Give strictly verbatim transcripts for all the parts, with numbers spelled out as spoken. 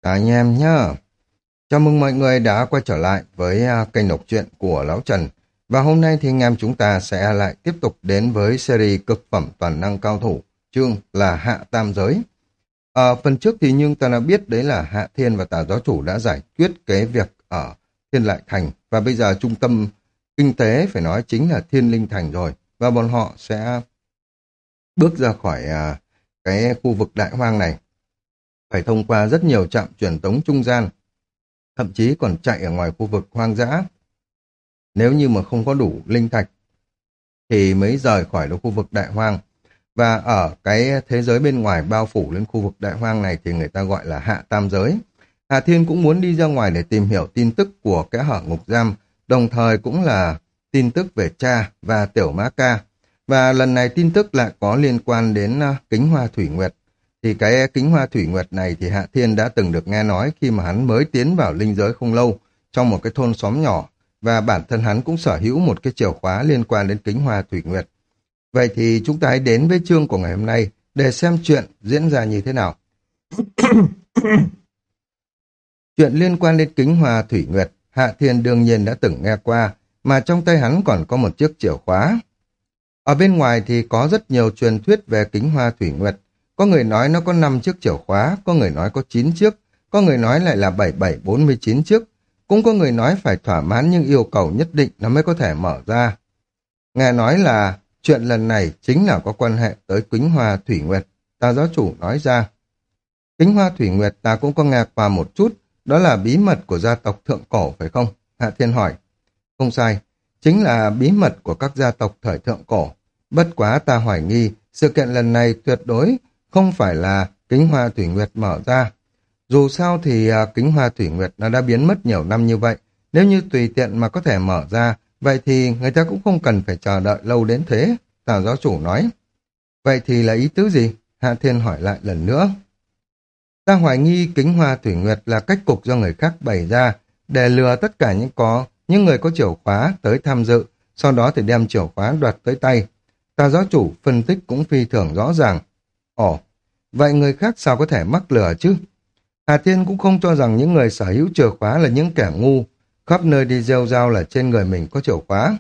Cả anh em nhá. Chào mừng mọi người đã quay trở lại với à, kênh đọc truyện của Lão Trần. Và hôm nay thì anh em chúng ta sẽ lại tiếp tục đến với series cực phẩm toàn năng cao thủ, chương là Hạ Tam Giới. Ở phần trước thì nhưng ta đã biết đấy là Hạ Thiên và Tà Giáo Chủ đã giải quyết cái việc ở Thiên Lại Thành. Và bây giờ trung tâm kinh tế phải nói chính là Thiên Linh Thành rồi. Và bọn họ sẽ bước ra khỏi à, cái khu vực đại hoang này. Phải thông qua rất nhiều trạm truyền tống trung gian, thậm chí còn chạy ở ngoài khu vực hoang dã. Nếu như mà không có đủ linh thạch thì mới rời khỏi được khu vực đại hoang. Và ở cái thế giới bên ngoài bao phủ lên khu vực đại hoang này thì người ta gọi là Hạ Tam Giới. Hà Thiên cũng muốn đi ra ngoài để tìm hiểu tin tức của kẽ hở ngục giam, đồng thời cũng là tin tức về cha và Tiểu Mã Ca. Và lần này tin tức lại có liên quan đến uh, Kính Hoa Thủy Nguyệt. Thì cái Kính Hoa Thủy Nguyệt này thì Hạ Thiên đã từng được nghe nói khi mà hắn mới tiến vào linh giới không lâu, trong một cái thôn xóm nhỏ, và bản thân hắn cũng sở hữu một cái chìa khóa liên quan đến Kính Hoa Thủy Nguyệt. Vậy thì chúng ta hãy đến với chương của ngày hôm nay để xem chuyện diễn ra như thế nào. Chuyện liên quan đến Kính Hoa Thủy Nguyệt, Hạ Thiên đương nhiên đã từng nghe qua, mà trong tay hắn còn có một chiếc chìa khóa. Ở bên ngoài thì có rất nhiều truyền thuyết về Kính Hoa Thủy Nguyệt. Có người nói nó có năm chiếc chìa khóa, có người nói có chín chiếc, có người nói lại là bảy bảy bốn mươi chín chiếc, cũng có người nói phải thỏa mãn những yêu cầu nhất định nó mới có thể mở ra. Nghe nói là chuyện lần này chính là có quan hệ tới Kính Hoa Thủy Nguyệt, Tà Giáo Chủ nói ra. Kính Hoa Thủy Nguyệt ta cũng có nghe qua một chút, đó là bí mật của gia tộc thượng cổ phải không? Hạ Thiên hỏi. Không sai, chính là bí mật của các gia tộc thời thượng cổ. Bất quá ta hoài nghi, sự kiện lần này tuyệt đối không phải là Kính Hoa Thủy Nguyệt mở ra. Dù sao thì à, Kính Hoa Thủy Nguyệt nó đã biến mất nhiều năm như vậy. Nếu như tùy tiện mà có thể mở ra, vậy thì người ta cũng không cần phải chờ đợi lâu đến thế, Tà Giáo Chủ nói. Vậy thì là ý tứ gì? Hạ Thiên hỏi lại lần nữa. Ta hoài nghi Kính Hoa Thủy Nguyệt là cách cục do người khác bày ra để lừa tất cả những có những người có chìa khóa tới tham dự, sau đó thì đem chìa khóa đoạt tới tay. Tà Giáo Chủ phân tích cũng phi thường rõ ràng. Ồ, vậy người khác sao có thể mắc lừa chứ? Hà Thiên cũng không cho rằng những người sở hữu chìa khóa là những kẻ ngu, khắp nơi đi rêu rao là trên người mình có chìa khóa.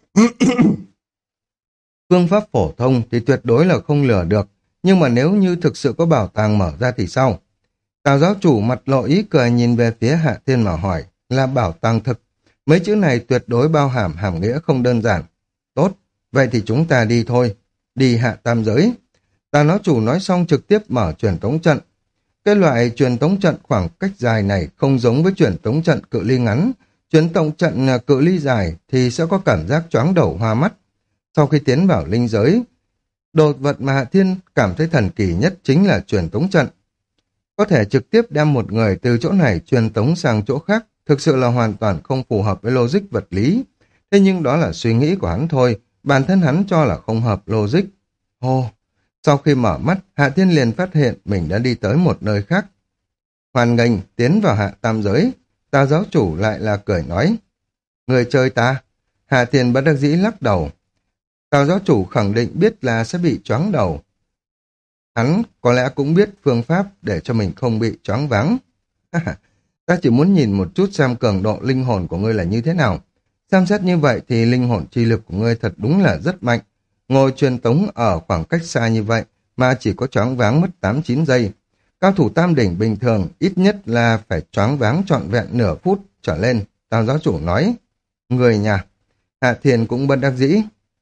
Phương pháp phổ thông thì tuyệt đối là không lừa được, nhưng mà nếu như thực sự có bảo tàng mở ra thì sao? Tào Giáo Chủ mặt lộ ý cười nhìn về phía Hạ Thiên mà hỏi, là bảo tàng thực. Mấy chữ này tuyệt đối bao hàm hàm nghĩa không đơn giản. Tốt, vậy thì chúng ta đi thôi, đi Hạ Tam Giới. Tà Giáo Chủ nói xong trực tiếp mở truyền tống trận. Cái loại truyền tống trận khoảng cách dài này không giống với truyền tống trận cự ly ngắn. Truyền tống trận cự ly dài thì sẽ có cảm giác choáng đầu hoa mắt. Sau khi tiến vào linh giới, đồ vật mà Hạ Thiên cảm thấy thần kỳ nhất chính là truyền tống trận. Có thể trực tiếp đem một người từ chỗ này truyền tống sang chỗ khác, thực sự là hoàn toàn không phù hợp với logic vật lý. Thế nhưng đó là suy nghĩ của hắn thôi, bản thân hắn cho là không hợp logic. Ồ! Sau khi mở mắt, Hạ Thiên liền phát hiện mình đã đi tới một nơi khác. Hoàn nghênh tiến vào Hạ Tam Giới, Tà Giáo Chủ lại là cười nói. Người chơi ta? Hạ Thiên bất đắc dĩ lắc đầu. Tà Giáo Chủ khẳng định biết là sẽ bị choáng đầu. Hắn có lẽ cũng biết phương pháp để cho mình không bị choáng váng. Ta chỉ muốn nhìn một chút xem cường độ linh hồn của ngươi là như thế nào. Xem xét như vậy thì linh hồn chi lực của ngươi thật đúng là rất mạnh. Ngồi truyền tống ở khoảng cách xa như vậy mà chỉ có choáng váng mất tám chín giây. Cao thủ tam đỉnh bình thường ít nhất là phải choáng váng trọn vẹn nửa phút trở lên, Tào Giáo Chủ nói. Người nhà. Hạ Thiên cũng bất đắc dĩ.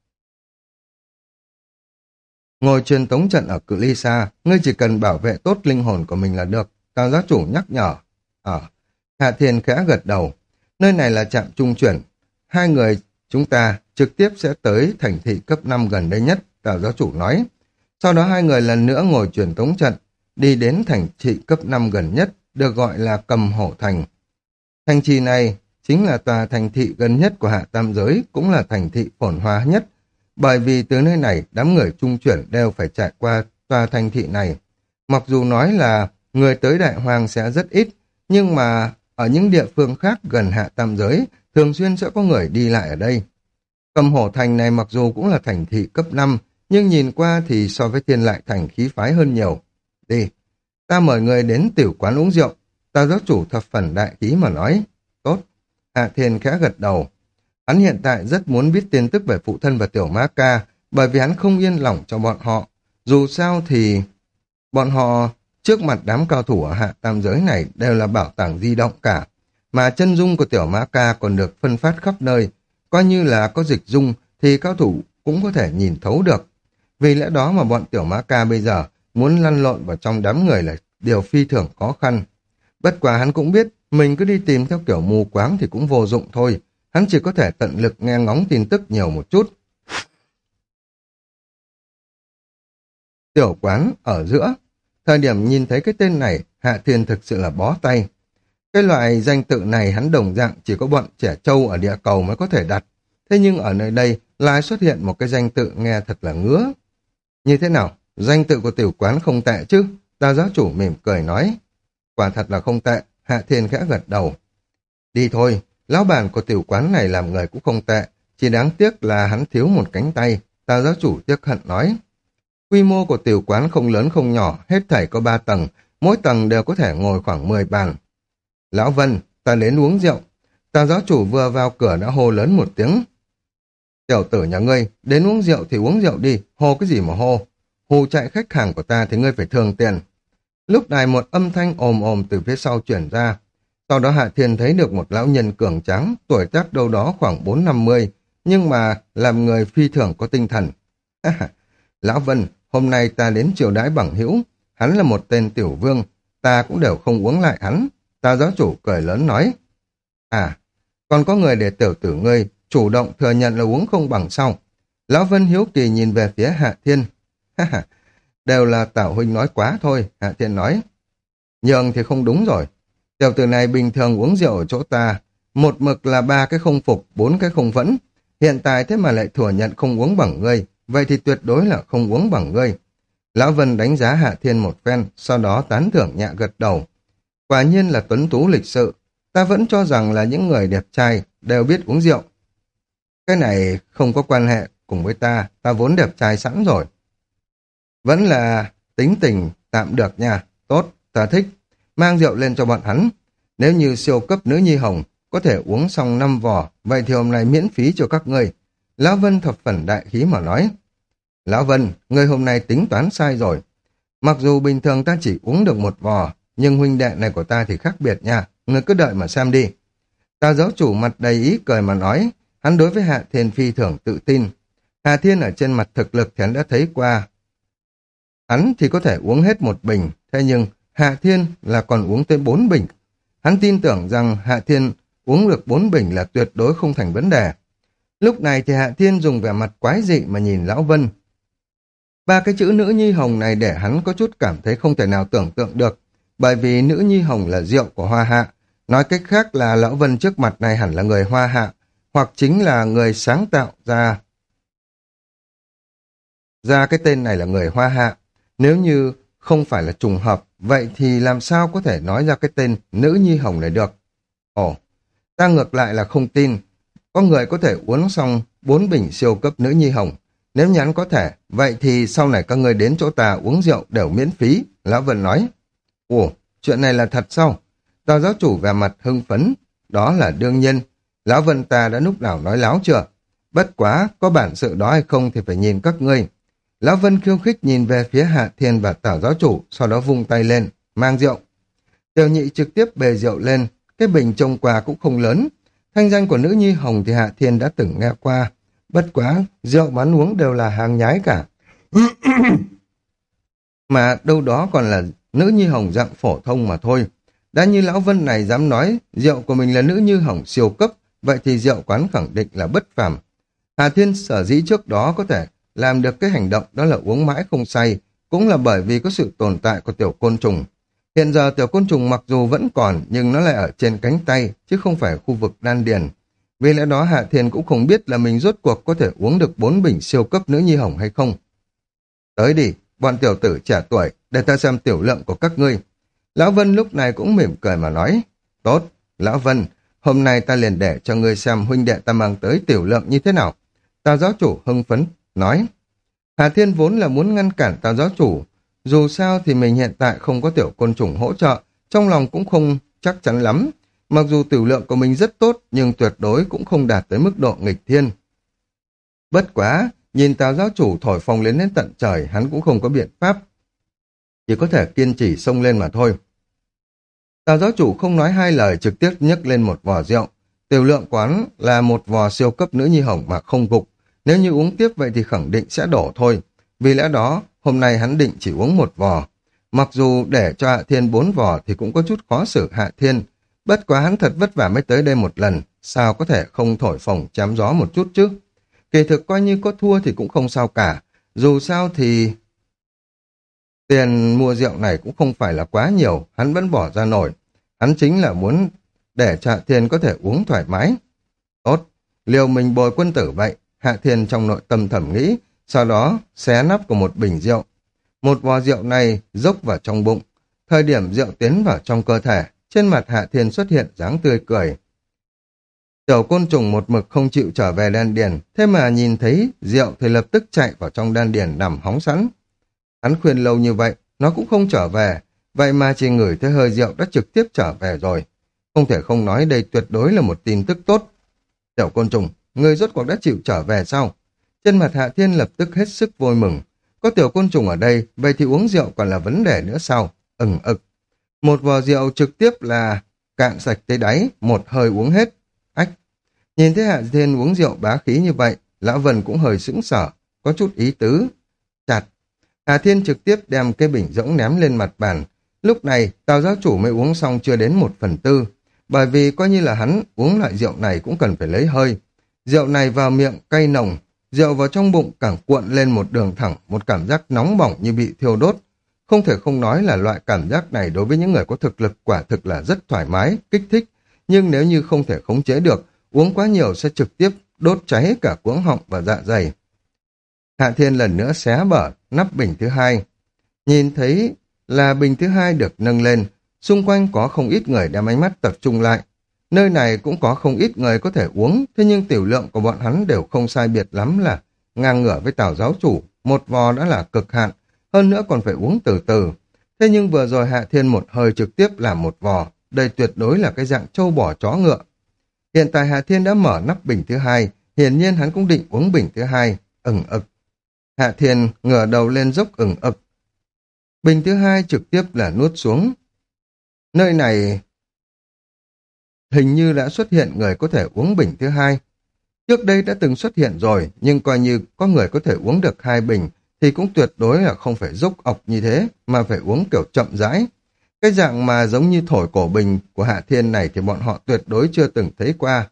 Ngồi truyền tống trận ở cự ly xa, ngươi chỉ cần bảo vệ tốt linh hồn của mình là được, Tào Giáo Chủ nhắc nhở. Ở, Hạ Thiên khẽ gật đầu. Nơi này là trạm trung chuyển. Hai người chúng ta trực tiếp sẽ tới thành thị cấp năm gần đây nhất, Tào Giáo Chủ nói. Sau đó hai người lần nữa ngồi truyền tống trận, đi đến thành thị cấp năm gần nhất, được gọi là Cầm Hổ Thành. Thành trì này chính là tòa thành thị gần nhất của Hạ Tam Giới, cũng là thành thị phồn hoa nhất, bởi vì từ nơi này đám người trung chuyển đều phải trải qua tòa thành thị này. Mặc dù nói là người tới Đại Hoang sẽ rất ít, nhưng mà ở những địa phương khác gần Hạ Tam Giới, thường xuyên sẽ có người đi lại ở đây. Cầm Hổ Thành này mặc dù cũng là thành thị cấp năm, nhưng nhìn qua thì so với Thiên Lại Thành khí phái hơn nhiều. Đi, ta mời người đến tiểu quán uống rượu. Tào giáo chủ thập phần đại khí mà nói. Tốt. Hạ Thiên khẽ gật đầu. Hắn hiện tại rất muốn biết tin tức về phụ thân và tiểu ma ca, bởi vì hắn không yên lòng cho bọn họ. Dù sao thì bọn họ trước mặt đám cao thủ ở hạ tam giới này đều là bảo tàng di động cả. Mà chân dung của tiểu ma ca còn được phân phát khắp nơi. Coi như là có dịch dung thì cao thủ cũng có thể nhìn thấu được. Vì lẽ đó mà bọn tiểu ma ca bây giờ muốn lăn lộn vào trong đám người là điều phi thường khó khăn. Bất quá hắn cũng biết mình cứ đi tìm theo kiểu mù quáng thì cũng vô dụng thôi. Hắn chỉ có thể tận lực nghe ngóng tin tức nhiều một chút. Tiểu quán ở giữa. Thời điểm nhìn thấy cái tên này, Hạ Thiên thực sự là bó tay. Cái loại danh tự này hắn đồng dạng chỉ có bọn trẻ trâu ở địa cầu mới có thể đặt. Thế nhưng ở nơi đây lại xuất hiện một cái danh tự nghe thật là ngứa. Như thế nào? Danh tự của tiểu quán không tệ chứ? Tào giáo chủ mỉm cười nói. Quả thật là không tệ. Hạ Thiên khẽ gật đầu. Đi thôi, lão bản của tiểu quán này làm người cũng không tệ. Chỉ đáng tiếc là hắn thiếu một cánh tay. Tào giáo chủ tiếc hận nói. Quy mô của tiểu quán không lớn không nhỏ, hết thảy có ba tầng, mỗi tầng đều có thể ngồi khoảng mười bàn. Lão Vân, ta đến uống rượu. Tào giáo chủ vừa vào cửa đã hô lớn một tiếng. Tiểu tử nhà ngươi, đến uống rượu thì uống rượu đi, hô cái gì mà hô. Hù chạy khách hàng của ta thì ngươi phải thương tiền. Lúc này một âm thanh ồm ồm từ phía sau chuyển ra. Sau đó Hạ Thiên thấy được một lão nhân cường tráng, tuổi tác đâu đó khoảng bốn năm mươi, nhưng mà làm người phi thường có tinh thần. Lão Vân, hôm nay ta đến triều đãi bằng hữu, hắn là một tên tiểu vương, ta cũng đều không uống lại hắn. Tào giáo chủ cười lớn nói. À, còn có người để tiểu tử ngươi chủ động thừa nhận là uống không bằng sau. Lão Vân hiếu kỳ nhìn về phía Hạ Thiên. Đều là Tào huynh nói quá thôi, Hạ Thiên nói. Nhường thì không đúng rồi. Tiểu tử này bình thường uống rượu ở chỗ ta, một mực là ba cái không phục, bốn cái không vẫn. Hiện tại thế mà lại thừa nhận không uống bằng ngươi, vậy thì tuyệt đối là không uống bằng ngươi. Lão Vân đánh giá Hạ Thiên một phen, sau đó tán thưởng nhẹ gật đầu. Quả nhiên là tuấn tú lịch sự, ta vẫn cho rằng là những người đẹp trai đều biết uống rượu. Cái này không có quan hệ cùng với ta, ta vốn đẹp trai sẵn rồi. Vẫn là tính tình tạm được nha, tốt, ta thích. Mang rượu lên cho bọn hắn. Nếu như siêu cấp nữ nhi hồng có thể uống xong năm vò, vậy thì hôm nay miễn phí cho các ngươi. Lão Vân thập phần đại khí mà nói. Lão Vân, ngươi hôm nay tính toán sai rồi. Mặc dù bình thường ta chỉ uống được một vò, nhưng huynh đệ này của ta thì khác biệt nha. Ngươi cứ đợi mà xem đi. Tào giáo chủ mặt đầy ý cười mà nói. Hắn đối với Hạ Thiên phi thường tự tin. Hạ Thiên ở trên mặt thực lực thì hắn đã thấy qua. Hắn thì có thể uống hết một bình, thế nhưng Hạ Thiên là còn uống tới bốn bình. Hắn tin tưởng rằng Hạ Thiên uống được bốn bình là tuyệt đối không thành vấn đề. Lúc này thì Hạ Thiên dùng vẻ mặt quái dị mà nhìn Lão Vân. Ba cái chữ nữ nhi hồng này để hắn có chút cảm thấy không thể nào tưởng tượng được, bởi vì nữ nhi hồng là rượu của Hoa Hạ. Nói cách khác là Lão Vân trước mặt này hẳn là người Hoa Hạ, hoặc chính là người sáng tạo ra. Ra cái tên này là người Hoa Hạ. Nếu như không phải là trùng hợp, vậy thì làm sao có thể nói ra cái tên nữ nhi hồng này được? Ồ, ta ngược lại là không tin. Có người có thể uống xong bốn bình siêu cấp nữ nhi hồng. Nếu nhắn có thể, vậy thì sau này các người đến chỗ ta uống rượu đều miễn phí, Lão Vân nói. Ồ, chuyện này là thật sao? Tào giáo chủ về mặt hưng phấn. Đó là đương nhiên. Lão Vân ta đã lúc nào nói láo chưa? Bất quá, có bản sự đó hay không thì phải nhìn các ngươi. Lão Vân khiêu khích nhìn về phía Hạ Thiên và Tào giáo chủ, sau đó vung tay lên, mang rượu. Tiểu nhị trực tiếp bề rượu lên, cái bình trông qua cũng không lớn. Thanh danh của nữ nhi hồng thì Hạ Thiên đã từng nghe qua. Bất quá, rượu bán uống đều là hàng nhái cả. Mà đâu đó còn là nữ nhi hồng dạng phổ thông mà thôi. Đã như Lão Vân này dám nói rượu của mình là nữ nhi hồng siêu cấp, vậy thì rượu quán khẳng định là bất phàm. Hạ Thiên sở dĩ trước đó có thể làm được cái hành động đó là uống mãi không say, cũng là bởi vì có sự tồn tại của tiểu côn trùng. Hiện giờ tiểu côn trùng mặc dù vẫn còn, nhưng nó lại ở trên cánh tay, chứ không phải khu vực đan điền. Vì lẽ đó Hạ Thiên cũng không biết là mình rốt cuộc có thể uống được bốn bình siêu cấp nữ nhi hồng hay không. Tới đi, bọn tiểu tử trẻ tuổi, để ta xem tiểu lượng của các ngươi. Lão Vân lúc này cũng mỉm cười mà nói. Tốt, Lão Vân, hôm nay ta liền để cho ngươi xem huynh đệ ta mang tới tiểu lượng như thế nào. Tào giáo chủ hưng phấn nói. Hà Thiên vốn là muốn ngăn cản Tào giáo chủ. Dù sao thì mình hiện tại không có tiểu côn trùng hỗ trợ, trong lòng cũng không chắc chắn lắm. Mặc dù tiểu lượng của mình rất tốt, nhưng tuyệt đối cũng không đạt tới mức độ nghịch thiên. Bất quá, nhìn Tào giáo chủ thổi phồng lên đến tận trời, hắn cũng không có biện pháp. Chỉ có thể kiên trì xông lên mà thôi. Tào giáo chủ không nói hai lời, trực tiếp nhấc lên một vò rượu. Tiểu lượng quán là một vò siêu cấp nữ nhi hồng mà không gục. Nếu như uống tiếp vậy thì khẳng định sẽ đổ thôi. Vì lẽ đó, hôm nay hắn định chỉ uống một vò. Mặc dù để cho Hạ Thiên bốn vò thì cũng có chút khó xử Hạ Thiên. Bất quá hắn thật vất vả mới tới đây một lần, sao có thể không thổi phồng chém gió một chút chứ? Kỳ thực coi như có thua thì cũng không sao cả. Dù sao thì tiền mua rượu này cũng không phải là quá nhiều, hắn vẫn bỏ ra nổi. Hắn chính là muốn để cho Hạ Thiên có thể uống thoải mái. Tốt, liều mình bồi quân tử vậy. Hạ Thiên trong nội tâm thầm nghĩ, sau đó xé nắp của một bình rượu. Một vò rượu này dốc vào trong bụng. Thời điểm rượu tiến vào trong cơ thể, trên mặt Hạ Thiên xuất hiện dáng tươi cười. Tiểu côn trùng một mực không chịu trở về đan điền, thế mà nhìn thấy rượu thì lập tức chạy vào trong đan điền nằm hóng sẵn. Hắn khuyên lâu như vậy, nó cũng không trở về, vậy mà chỉ ngửi thấy hơi rượu đã trực tiếp trở về rồi. Không thể không nói đây tuyệt đối là một tin tức tốt. Tiểu côn trùng, người rốt cuộc đã chịu trở về sao? Trên mặt Hạ Thiên lập tức hết sức vui mừng. Có tiểu côn trùng ở đây, vậy thì uống rượu còn là vấn đề nữa sao? Ừng ực. Một vò rượu trực tiếp là cạn sạch tới đáy, một hơi uống hết. Ách. Nhìn thấy Hạ Thiên uống rượu bá khí như vậy, Lão Vân cũng hơi sững sờ, có chút ý tứ. Chặt. Hạ Thiên trực tiếp đem cái bình rỗng ném lên mặt bàn. Lúc này, Tào giáo chủ mới uống xong chưa đến một phần tư. Bởi vì coi như là hắn uống loại rượu này cũng cần phải lấy hơi. Rượu này vào miệng cay nồng, rượu vào trong bụng càng cuộn lên một đường thẳng, một cảm giác nóng bỏng như bị thiêu đốt. Không thể không nói là loại cảm giác này đối với những người có thực lực quả thực là rất thoải mái, kích thích. Nhưng nếu như không thể khống chế được, uống quá nhiều sẽ trực tiếp đốt cháy cả cuống họng và dạ dày. Hạ Thiên lần nữa xé bở nắp bình thứ hai. Nhìn thấy là bình thứ hai được nâng lên, xung quanh có không ít người đem ánh mắt tập trung lại. Nơi này cũng có không ít người có thể uống, thế nhưng tiểu lượng của bọn hắn đều không sai biệt lắm là ngang ngửa với Tào giáo chủ, một vò đã là cực hạn, hơn nữa còn phải uống từ từ. Thế nhưng vừa rồi Hạ Thiên một hơi trực tiếp làm một vò, đây tuyệt đối là cái dạng trâu bò chó ngựa. Hiện tại Hạ Thiên đã mở nắp bình thứ hai, hiển nhiên hắn cũng định uống bình thứ hai, ừng ực. Hạ Thiên ngửa đầu lên dốc ừng ực. Bình thứ hai trực tiếp là nuốt xuống. Nơi này hình như đã xuất hiện người có thể uống bình thứ hai. Trước đây đã từng xuất hiện rồi, nhưng coi như có người có thể uống được hai bình, thì cũng tuyệt đối là không phải dốc ọc như thế, mà phải uống kiểu chậm rãi. Cái dạng mà giống như thổi cổ bình của Hạ Thiên này thì bọn họ tuyệt đối chưa từng thấy qua.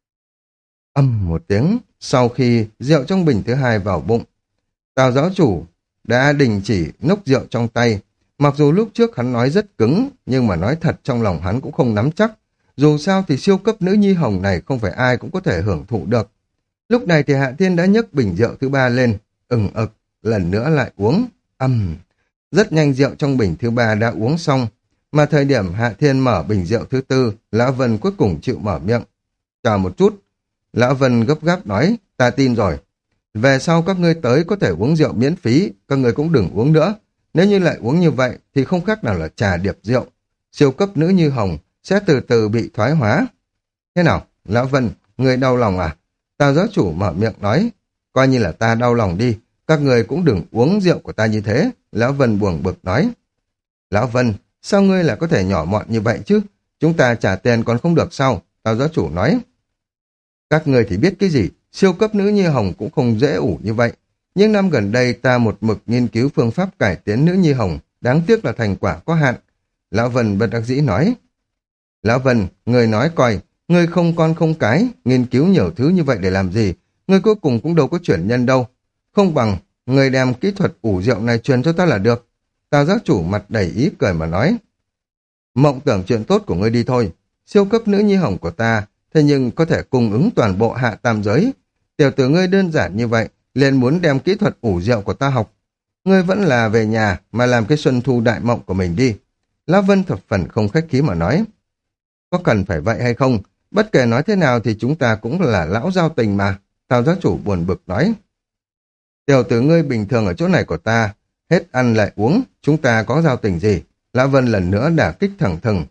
Âm một tiếng, sau khi rượu trong bình thứ hai vào bụng, Tào giáo chủ đã đình chỉ nốc rượu trong tay. Mặc dù lúc trước hắn nói rất cứng, nhưng mà nói thật trong lòng hắn cũng không nắm chắc. Dù sao thì siêu cấp nữ nhi hồng này không phải ai cũng có thể hưởng thụ được. Lúc này thì Hạ Thiên đã nhấc bình rượu thứ ba lên, ừng ực, lần nữa lại uống, âm. Rất nhanh rượu trong bình thứ ba đã uống xong, mà thời điểm Hạ Thiên mở bình rượu thứ tư, Lão Vân cuối cùng chịu mở miệng. Chờ một chút, Lão Vân gấp gáp nói, ta tin rồi. Về sau các ngươi tới có thể uống rượu miễn phí, các ngươi cũng đừng uống nữa. Nếu như lại uống như vậy thì không khác nào là trà điệp rượu. Siêu cấp nữ như hồng sẽ từ từ bị thoái hóa. Thế nào, Lão Vân, ngươi đau lòng à? Tào giáo chủ mở miệng nói, coi như là ta đau lòng đi, các ngươi cũng đừng uống rượu của ta như thế. Lão Vân buồn bực nói. Lão Vân, sao ngươi lại có thể nhỏ mọn như vậy chứ? Chúng ta trả tiền còn không được sao? Tào giáo chủ nói. Các ngươi thì biết cái gì? Siêu cấp nữ nhi hồng cũng không dễ ủ như vậy. Nhưng năm gần đây ta một mực nghiên cứu phương pháp cải tiến nữ nhi hồng, đáng tiếc là thành quả có hạn. Lão Vân bất đắc dĩ nói. Lão Vân, người nói coi, người không con không cái, nghiên cứu nhiều thứ như vậy để làm gì? Người cuối cùng cũng đâu có chuyển nhân đâu. Không bằng, người đem kỹ thuật ủ rượu này truyền cho ta là được. Tào giáo chủ mặt đầy ý cười mà nói. Mộng tưởng chuyện tốt của ngươi đi thôi. Siêu cấp nữ nhi hồng của ta, thế nhưng có thể cung ứng toàn bộ hạ tam giới. Tiểu tử ngươi đơn giản như vậy, liền muốn đem kỹ thuật ủ rượu của ta học. Ngươi vẫn là về nhà mà làm cái xuân thu đại mộng của mình đi. Lão Vân thập phần không khách khí mà nói. Có cần phải vậy hay không? Bất kể nói thế nào thì chúng ta cũng là lão giao tình mà. Tào giáo chủ buồn bực nói. Tiểu tử ngươi bình thường ở chỗ này của ta, hết ăn lại uống, chúng ta có giao tình gì? Lão Vân lần nữa đả kích thẳng thừng.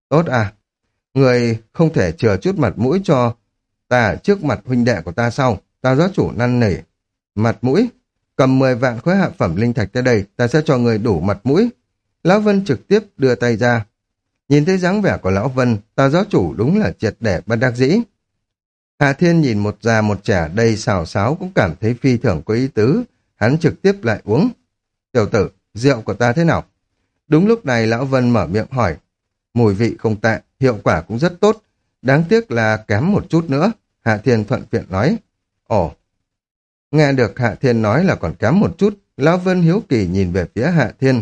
Tốt à, người không thể chừa chút mặt mũi cho ta trước mặt huynh đệ của ta sau. Tào giáo chủ năn nỉ. Mặt mũi? Cầm mười vạn khối hạ phẩm linh thạch tới đây, ta sẽ cho người đủ mặt mũi. Lão Vân trực tiếp đưa tay ra. Nhìn thấy dáng vẻ của Lão Vân, Tào giáo chủ đúng là triệt để bất đắc dĩ. Hạ Thiên nhìn một già một trẻ đầy xào xáo cũng cảm thấy phi thường có ý tứ. Hắn trực tiếp lại uống. Tiểu tử, rượu của ta thế nào? Đúng lúc này Lão Vân mở miệng hỏi. Mùi vị không tệ, hiệu quả cũng rất tốt. Đáng tiếc là kém một chút nữa. Hạ Thiên thuận tiện nói. Ồ, nghe được Hạ Thiên nói là còn kém một chút. Lão Vân hiếu kỳ nhìn về phía Hạ Thiên.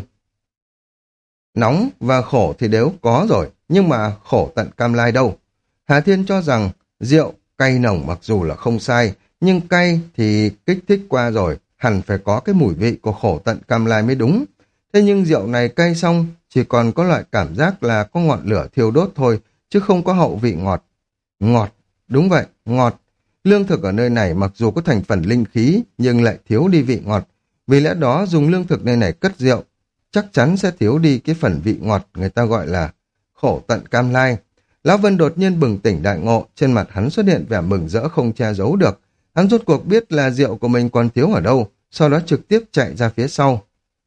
Nóng và khổ thì đều có rồi, nhưng mà khổ tận cam lai đâu. Hạ Thiên cho rằng rượu cay nồng mặc dù là không sai, nhưng cay thì kích thích qua rồi, hẳn phải có cái mùi vị của khổ tận cam lai mới đúng. Thế nhưng rượu này cay xong, chỉ còn có loại cảm giác là có ngọn lửa thiêu đốt thôi, chứ không có hậu vị ngọt. Ngọt, đúng vậy, ngọt. Lương thực ở nơi này mặc dù có thành phần linh khí, nhưng lại thiếu đi vị ngọt. Vì lẽ đó dùng lương thực nơi này cất rượu, chắc chắn sẽ thiếu đi cái phần vị ngọt người ta gọi là khổ tận cam lai. Lão Vân đột nhiên bừng tỉnh đại ngộ, trên mặt hắn xuất hiện vẻ mừng rỡ không che giấu được. Hắn rốt cuộc biết là rượu của mình còn thiếu ở đâu, sau đó trực tiếp chạy ra phía sau.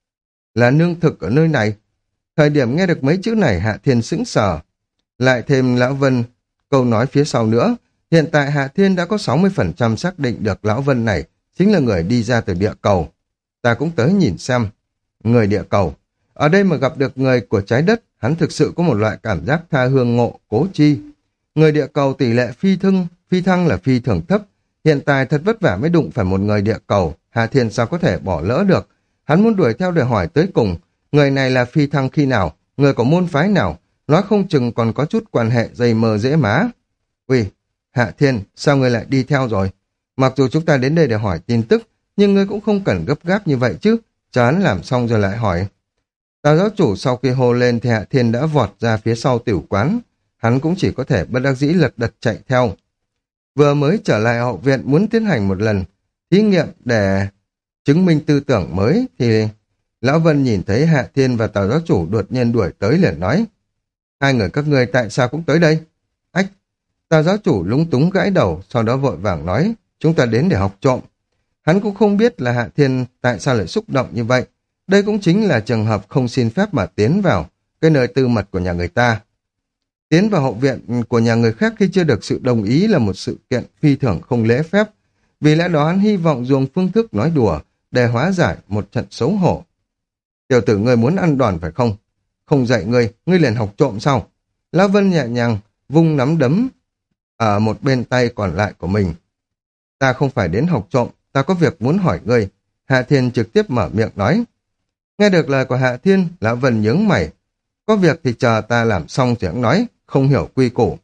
Là nương thực ở nơi này. Thời điểm nghe được mấy chữ này Hạ Thiên sững sờ. Lại thêm Lão Vân câu nói phía sau nữa. Hiện tại Hạ Thiên đã có sáu mươi phần trăm xác định được Lão Vân này chính là người đi ra từ địa cầu. Ta cũng tới nhìn xem. Người địa cầu. Ở đây mà gặp được người của trái đất, hắn thực sự có một loại cảm giác tha hương ngộ, cố chi. Người địa cầu tỷ lệ phi thăng, phi thăng là phi thường thấp. Hiện tại thật vất vả mới đụng phải một người địa cầu. Hạ Thiên sao có thể bỏ lỡ được. Hắn muốn đuổi theo để hỏi tới cùng. Người này là phi thăng khi nào? Người có môn phái nào? Nói không chừng còn có chút quan hệ dày mờ dễ má. Ui, Hạ Thiên, sao ngươi lại đi theo rồi? Mặc dù chúng ta đến đây để hỏi tin tức, nhưng ngươi cũng không cần gấp gáp như vậy chứ. Chờ hắn làm xong rồi lại hỏi. Tào giáo chủ sau khi hô lên thì Hạ Thiên đã vọt ra phía sau tiểu quán. Hắn cũng chỉ có thể bất đắc dĩ lật đật chạy theo. Vừa mới trở lại hậu viện muốn tiến hành một lần thí nghiệm để chứng minh tư tưởng mới thì Lão Vân nhìn thấy Hạ Thiên và Tào giáo chủ đột nhiên đuổi tới liền nói. Hai người các ngươi tại sao cũng tới đây? Ách! Tào giáo chủ lúng túng gãi đầu, sau đó vội vàng nói. Chúng ta đến để học trộm. Hắn cũng không biết là Hạ Thiên tại sao lại xúc động như vậy. Đây cũng chính là trường hợp không xin phép mà tiến vào cái nơi tư mật của nhà người ta. Tiến vào hậu viện của nhà người khác khi chưa được sự đồng ý là một sự kiện phi thường không lễ phép. Vì lẽ đó hắn hy vọng dùng phương thức nói đùa để hóa giải một trận xấu hổ. Tiểu tử ngươi muốn ăn đòn phải không? Không dạy ngươi, ngươi liền học trộm sao? Lão Vân nhẹ nhàng vung nắm đấm ở một bên tay còn lại của mình. Ta không phải đến học trộm, ta có việc muốn hỏi ngươi. Hạ Thiên trực tiếp mở miệng nói. Nghe được lời của Hạ Thiên, Lão Vân nhướng mày. Có việc thì chờ ta làm xong thì hắn nói, không hiểu quy củ.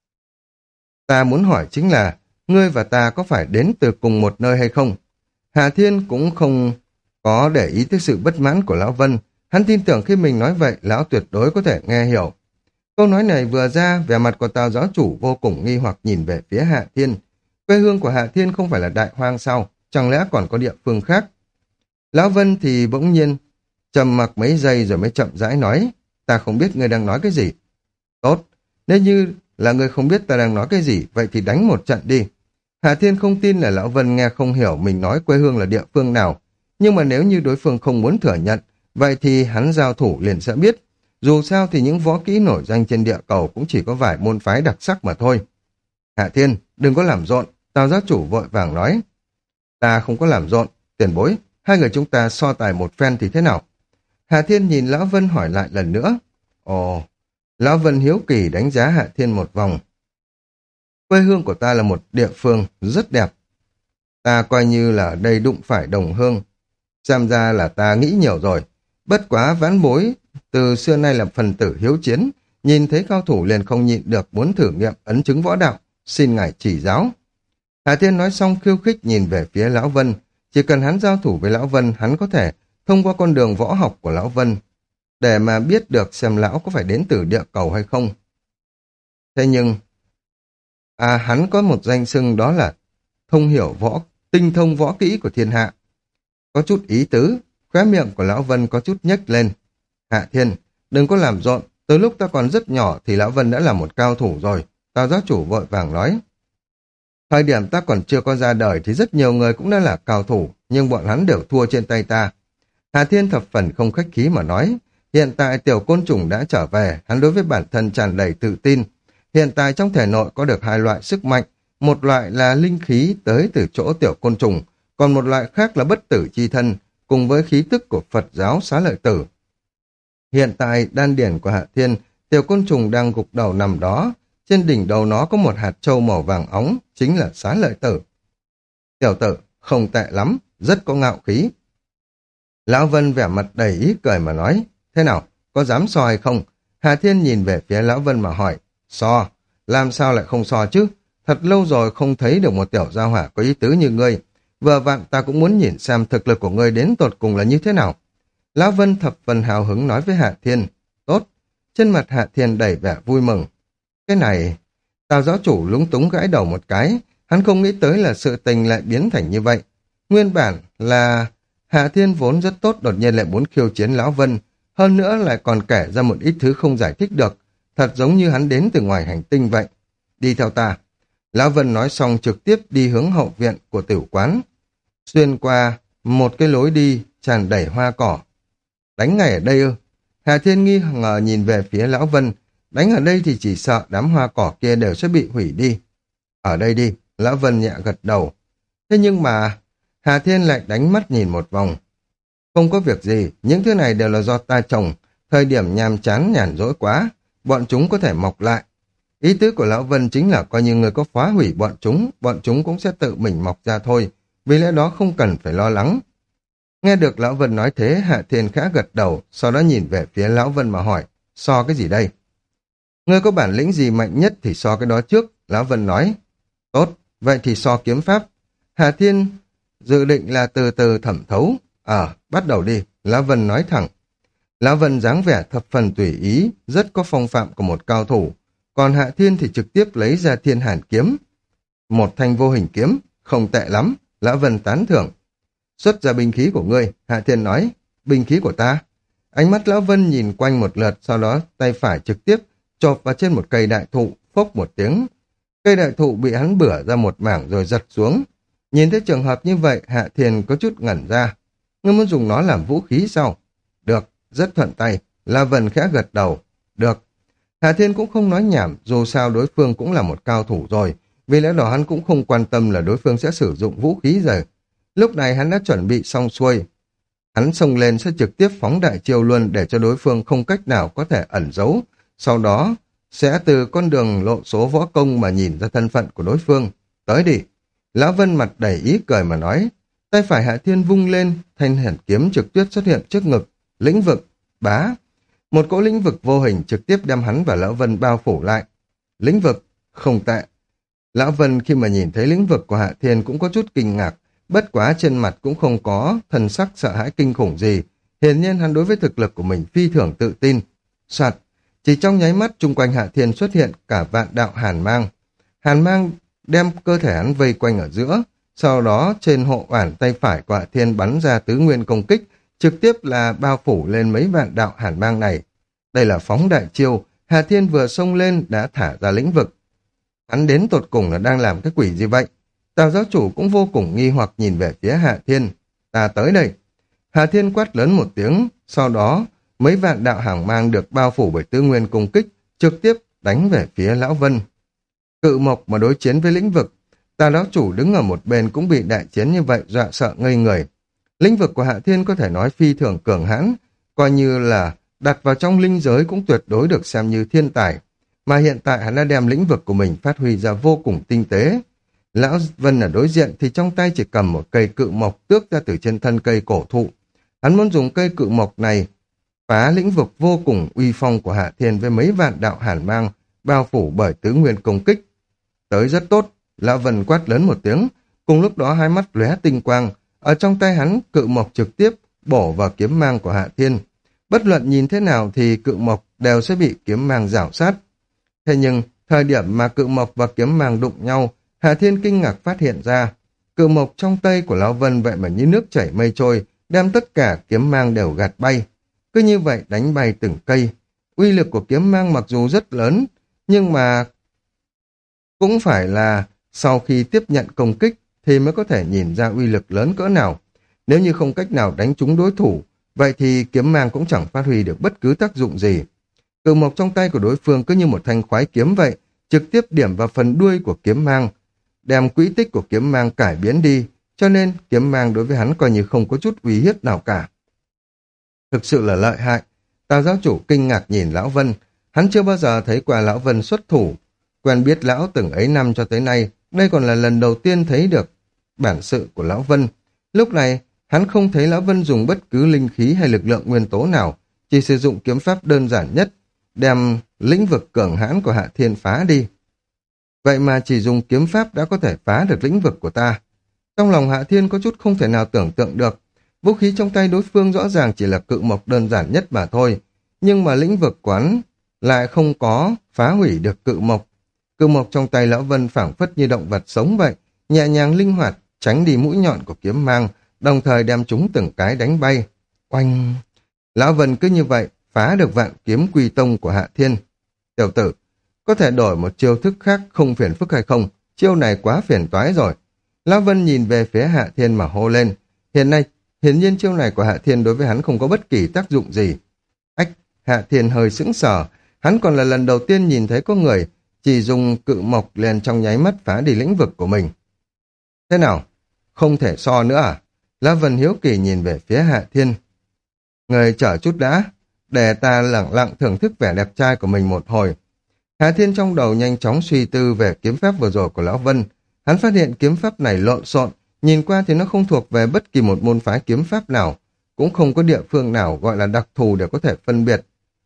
Ta muốn hỏi chính là, ngươi và ta có phải đến từ cùng một nơi hay không? Hạ Thiên cũng không có để ý tới sự bất mãn của Lão Vân. Hắn tin tưởng khi mình nói vậy, Lão tuyệt đối có thể nghe hiểu. Câu nói này vừa ra, vẻ mặt của Tào giáo chủ vô cùng nghi hoặc nhìn về phía Hạ Thiên. Quê hương của Hạ Thiên không phải là Đại Hoang sao? Chẳng lẽ còn có địa phương khác? Lão Vân thì bỗng nhiên trầm mặc mấy giây rồi mới chậm rãi nói. Ta không biết ngươi đang nói cái gì. Tốt, nếu như là ngươi không biết ta đang nói cái gì, vậy thì đánh một trận đi. Hạ Thiên không tin là Lão Vân nghe không hiểu mình nói quê hương là địa phương nào. Nhưng mà nếu như đối phương không muốn thừa nhận, vậy thì hắn giao thủ liền sẽ biết. Dù sao thì những võ kỹ nổi danh trên địa cầu cũng chỉ có vài môn phái đặc sắc mà thôi. Hạ Thiên, đừng có làm rộn. Tào giáo chủ vội vàng nói. Ta không có làm rộn, tiền bối. Hai người chúng ta so tài một phen thì thế nào? Hạ Thiên nhìn Lão Vân hỏi lại lần nữa. Ồ, Lão Vân hiếu kỳ đánh giá Hạ Thiên một vòng. Quê hương của ta là một địa phương rất đẹp. Ta coi như là đây đụng phải đồng hương. Xem ra là ta nghĩ nhiều rồi. Bất quá vãn bối, từ xưa nay là phần tử hiếu chiến. Nhìn thấy cao thủ liền không nhịn được muốn thử nghiệm ấn chứng võ đạo. Xin ngài chỉ giáo. Hạ Thiên nói xong khiêu khích nhìn về phía Lão Vân. Chỉ cần hắn giao thủ với Lão Vân, hắn có thể thông qua con đường võ học của Lão Vân để mà biết được xem Lão có phải đến từ địa cầu hay không. Thế nhưng, à hắn có một danh xưng đó là thông hiểu võ, tinh thông võ kỹ của thiên hạ. Có chút ý tứ, khóe miệng của Lão Vân có chút nhếch lên. Hạ Thiên, đừng có làm rộn, Từ lúc ta còn rất nhỏ thì Lão Vân đã là một cao thủ rồi. Tào giáo chủ vội vàng nói. Thời điểm ta còn chưa có ra đời thì rất nhiều người cũng đã là cao thủ, nhưng bọn hắn đều thua trên tay ta. Hà Thiên thập phần không khách khí mà nói. Hiện tại tiểu côn trùng đã trở về, hắn đối với bản thân tràn đầy tự tin. Hiện tại trong thể nội có được hai loại sức mạnh, một loại là linh khí tới từ chỗ tiểu côn trùng, còn một loại khác là bất tử chi thân, cùng với khí tức của Phật giáo Xá Lợi Tử. Hiện tại đan điển của Hạ Thiên, tiểu côn trùng đang gục đầu nằm đó, trên đỉnh đầu nó có một hạt châu màu vàng óng, chính là Xá Lợi Tử. Tiểu tử, không tệ lắm, rất có ngạo khí. Lão Vân vẻ mặt đầy ý cười mà nói, thế nào, có dám so hay không? Hà Thiên nhìn về phía Lão Vân mà hỏi, so, làm sao lại không so chứ? Thật lâu rồi không thấy được một tiểu gia hỏa có ý tứ như ngươi. Vừa vặn ta cũng muốn nhìn xem thực lực của ngươi đến tột cùng là như thế nào. Lão Vân thập phần hào hứng nói với Hạ Thiên, tốt. Trên mặt Hạ Thiên đầy vẻ vui mừng. Cái này, Tào giáo chủ lúng túng gãi đầu một cái, hắn không nghĩ tới là sự tình lại biến thành như vậy. Nguyên bản là Hạ Thiên vốn rất tốt, đột nhiên lại muốn khiêu chiến Lão Vân, hơn nữa lại còn kể ra một ít thứ không giải thích được, thật giống như hắn đến từ ngoài hành tinh vậy. Đi theo ta. Lão Vân nói xong trực tiếp đi hướng hậu viện của tiểu quán, xuyên qua một cái lối đi tràn đầy hoa cỏ. Đánh ngay ở đây ư? Hà Thiên nghi ngờ nhìn về phía Lão Vân, đánh ở đây thì chỉ sợ đám hoa cỏ kia đều sẽ bị hủy đi. Ở đây đi, Lão Vân nhẹ gật đầu. Thế nhưng mà, Hà Thiên lại đánh mắt nhìn một vòng. Không có việc gì, những thứ này đều là do ta trồng, thời điểm nhàm chán nhàn rỗi quá, bọn chúng có thể mọc lại. Ý tứ của Lão Vân chính là coi như người có phá hủy bọn chúng, bọn chúng cũng sẽ tự mình mọc ra thôi, vì lẽ đó không cần phải lo lắng. Nghe được Lão Vân nói thế, Hạ Thiên khẽ gật đầu, sau đó nhìn về phía Lão Vân mà hỏi, so cái gì đây? Ngươi có bản lĩnh gì mạnh nhất thì so cái đó trước, Lão Vân nói. Tốt, vậy thì so kiếm pháp. Hạ Thiên dự định là từ từ thẩm thấu. Ờ, bắt đầu đi, Lão Vân nói thẳng. Lão Vân dáng vẻ thập phần tùy ý, rất có phong phạm của một cao thủ. Còn Hạ Thiên thì trực tiếp lấy ra Thiên Hàn kiếm. Một thanh vô hình kiếm, không tệ lắm, Lão Vân tán thưởng. Xuất ra binh khí của ngươi, Hạ Thiên nói. Binh khí của ta? Ánh mắt Lão Vân nhìn quanh một lượt, sau đó tay phải trực tiếp chộp vào trên một cây đại thụ, phốc một tiếng. Cây đại thụ bị hắn bửa ra một mảng rồi giật xuống. Nhìn thấy trường hợp như vậy, Hạ Thiên có chút ngẩn ra. Ngươi muốn dùng nó làm vũ khí sao? Được, rất thuận tay. Lão Vân khẽ gật đầu. Được. Hạ Thiên cũng không nói nhảm, dù sao đối phương cũng là một cao thủ rồi, vì lẽ đó hắn cũng không quan tâm là đối phương sẽ sử dụng vũ khí rồi. Lúc này hắn đã chuẩn bị xong xuôi. Hắn xông lên sẽ trực tiếp phóng đại chiêu luôn để cho đối phương không cách nào có thể ẩn giấu, sau đó sẽ từ con đường lộ số võ công mà nhìn ra thân phận của đối phương. Tới đi. Lão Vân mặt đầy ý cười mà nói. Tay phải Hạ Thiên vung lên, thanh hàn kiếm trực tiếp xuất hiện trước ngực. Lĩnh vực, bá. Một cỗ lĩnh vực vô hình trực tiếp đem hắn và Lão Vân bao phủ lại. Lĩnh vực, không tệ. Lão Vân khi mà nhìn thấy lĩnh vực của Hạ Thiên cũng có chút kinh ngạc, bất quá trên mặt cũng không có thần sắc sợ hãi kinh khủng gì. Hiển nhiên hắn đối với thực lực của mình phi thường tự tin. Soạt, chỉ trong nháy mắt chung quanh Hạ Thiên xuất hiện cả vạn đạo hàn mang. Hàn mang đem cơ thể hắn vây quanh ở giữa, sau đó trên hộ oản tay phải của Hạ Thiên bắn ra tứ nguyên công kích, trực tiếp là bao phủ lên mấy vạn đạo hàn mang này. Đây là phóng đại chiêu, Hạ Thiên vừa xông lên đã thả ra lĩnh vực. Hắn đến tột cùng là đang làm cái quỷ gì vậy? Tào giáo chủ cũng vô cùng nghi hoặc nhìn về phía Hạ Thiên. Ta tới đây. Hạ Thiên quát lớn một tiếng, sau đó mấy vạn đạo hàn mang được bao phủ bởi tứ nguyên công kích, trực tiếp đánh về phía Lão Vân. Cự mộc mà đối chiến với lĩnh vực, Tào giáo chủ đứng ở một bên cũng bị đại chiến như vậy dọa sợ ngây người. Lĩnh vực của Hạ Thiên có thể nói phi thường cường hãn, coi như là đặt vào trong linh giới cũng tuyệt đối được xem như thiên tài, mà hiện tại hắn đã đem lĩnh vực của mình phát huy ra vô cùng tinh tế. Lão Vân ở đối diện thì trong tay chỉ cầm một cây cự mộc tước ra từ trên thân cây cổ thụ. Hắn muốn dùng cây cự mộc này phá lĩnh vực vô cùng uy phong của Hạ Thiên với mấy vạn đạo hàn mang bao phủ bởi tứ nguyên công kích. Tới rất tốt, Lão Vân quát lớn một tiếng, cùng lúc đó hai mắt lóe tinh quang, ở trong tay hắn cự mộc trực tiếp bổ vào kiếm mang của Hạ Thiên. Bất luận nhìn thế nào thì cự mộc đều sẽ bị kiếm mang rảo sát. Thế nhưng, thời điểm mà cự mộc và kiếm mang đụng nhau, Hạ Thiên kinh ngạc phát hiện ra, cự mộc trong tay của Lão Vân vậy mà như nước chảy mây trôi, đem tất cả kiếm mang đều gạt bay. Cứ như vậy đánh bay từng cây. Uy lực của kiếm mang mặc dù rất lớn, nhưng mà cũng phải là sau khi tiếp nhận công kích thì mới có thể nhìn ra uy lực lớn cỡ nào. Nếu như không cách nào đánh trúng đối thủ, vậy thì kiếm mang cũng chẳng phát huy được bất cứ tác dụng gì. Cự mộc trong tay của đối phương cứ như một thanh khoái kiếm vậy, trực tiếp điểm vào phần đuôi của kiếm mang, đem quỹ tích của kiếm mang cải biến đi, cho nên kiếm mang đối với hắn coi như không có chút uy hiếp nào cả. Thực sự là lợi hại. Tào giáo chủ kinh ngạc nhìn Lão Vân, hắn chưa bao giờ thấy qua Lão Vân xuất thủ. Quen biết Lão từng ấy năm cho tới nay, đây còn là lần đầu tiên thấy được bản sự của Lão Vân. Lúc này, hắn không thấy Lão Vân dùng bất cứ linh khí hay lực lượng nguyên tố nào, chỉ sử dụng kiếm pháp đơn giản nhất, đem lĩnh vực cường hãn của Hạ Thiên phá đi. Vậy mà chỉ dùng kiếm pháp đã có thể phá được lĩnh vực của ta. Trong lòng Hạ Thiên có chút không thể nào tưởng tượng được. Vũ khí trong tay đối phương rõ ràng chỉ là cự mộc đơn giản nhất mà thôi, nhưng mà lĩnh vực quán lại không có phá hủy được cự mộc. Cự mộc trong tay Lão Vân phảng phất như động vật sống vậy, nhẹ nhàng linh hoạt, tránh đi mũi nhọn của kiếm mang, đồng thời đem chúng từng cái đánh bay. Oanh! Lão Vân cứ như vậy, phá được vạn kiếm quy tông của Hạ Thiên. Tiểu tử, có thể đổi một chiêu thức khác không phiền phức hay không? Chiêu này quá phiền toái rồi. Lão Vân nhìn về phía Hạ Thiên mà hô lên. Hiện nay, hiển nhiên chiêu này của Hạ Thiên đối với hắn không có bất kỳ tác dụng gì. Ách, Hạ Thiên hơi sững sờ, hắn còn là lần đầu tiên nhìn thấy có người chỉ dùng cự mộc liền trong nháy mắt phá đi lĩnh vực của mình. Thế nào? Không thể so nữa à? Lão Vân hiếu kỳ nhìn về phía Hạ Thiên. Người chờ chút đã, để ta lặng lặng thưởng thức vẻ đẹp trai của mình một hồi. Hạ Thiên trong đầu nhanh chóng suy tư về kiếm pháp vừa rồi của Lão Vân. Hắn phát hiện kiếm pháp này lộn xộn, nhìn qua thì nó không thuộc về bất kỳ một môn phái kiếm pháp nào, cũng không có địa phương nào gọi là đặc thù để có thể phân biệt.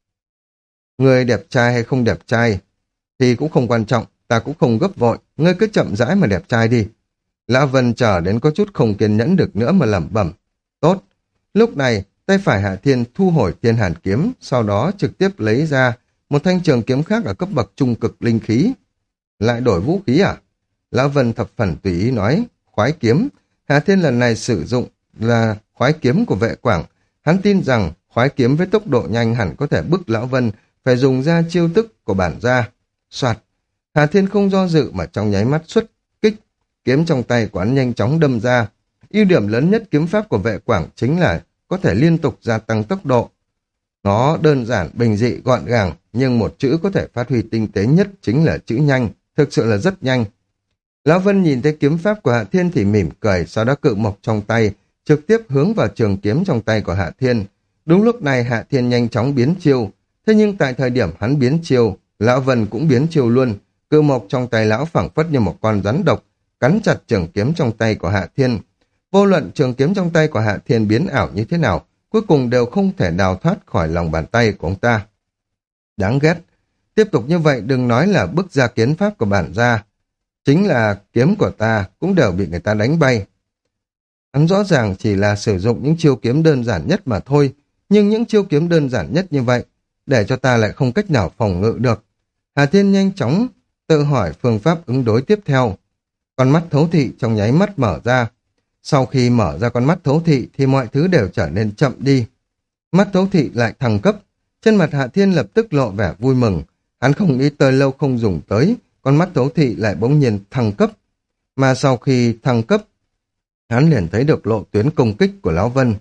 Người đẹp trai hay không đẹp trai thì cũng không quan trọng, ta cũng không gấp vội, ngươi cứ chậm rãi mà đẹp trai đi. Lão Vân chờ đến có chút không kiên nhẫn được nữa mà lẩm bẩm. Tốt. Lúc này, tay phải Hạ Thiên thu hồi Thiên Hàn kiếm, sau đó trực tiếp lấy ra một thanh trường kiếm khác ở cấp bậc trung cực linh khí. Lại đổi vũ khí à? Lão Vân thập phần tùy ý nói, khoái kiếm. Hạ Thiên lần này sử dụng là khoái kiếm của Vệ Quảng. Hắn tin rằng khoái kiếm với tốc độ nhanh hẳn có thể bức Lão Vân phải dùng ra chiêu thức của bản gia. Soạt, Hạ Thiên không do dự mà trong nháy mắt xuất kích, kiếm trong tay của hắn nhanh chóng đâm ra. Ưu điểm lớn nhất kiếm pháp của Vệ Quảng chính là có thể liên tục gia tăng tốc độ. Nó đơn giản, bình dị, gọn gàng, nhưng một chữ có thể phát huy tinh tế nhất chính là chữ nhanh, thực sự là rất nhanh. Lão Vân nhìn thấy kiếm pháp của Hạ Thiên thì mỉm cười, sau đó cự mộc trong tay, trực tiếp hướng vào trường kiếm trong tay của Hạ Thiên. Đúng lúc này Hạ Thiên nhanh chóng biến chiêu, thế nhưng tại thời điểm hắn biến chiêu, Lão Vân cũng biến chiêu luôn. Cự mộc trong tay lão phảng phất như một con rắn độc, cắn chặt trường kiếm trong tay của Hạ Thiên. Vô luận trường kiếm trong tay của Hạ Thiên biến ảo như thế nào, cuối cùng đều không thể đào thoát khỏi lòng bàn tay của ông ta. Đáng ghét. Tiếp tục như vậy đừng nói là bức ra kiếm pháp của bản gia. Chính là kiếm của ta cũng đều bị người ta đánh bay. Hắn rõ ràng chỉ là sử dụng những chiêu kiếm đơn giản nhất mà thôi, nhưng những chiêu kiếm đơn giản nhất như vậy, để cho ta lại không cách nào phòng ngự được. Hà Thiên nhanh chóng tự hỏi phương pháp ứng đối tiếp theo. Con mắt thấu thị trong nháy mắt mở ra. Sau khi mở ra con mắt thấu thị thì mọi thứ đều trở nên chậm đi. Mắt thấu thị lại thăng cấp. Trên mặt Hạ Thiên lập tức lộ vẻ vui mừng. Hắn không nghĩ tới lâu không dùng tới, con mắt thấu thị lại bỗng nhiên thăng cấp. Mà sau khi thăng cấp, hắn liền thấy được lộ tuyến công kích của Lão Vân.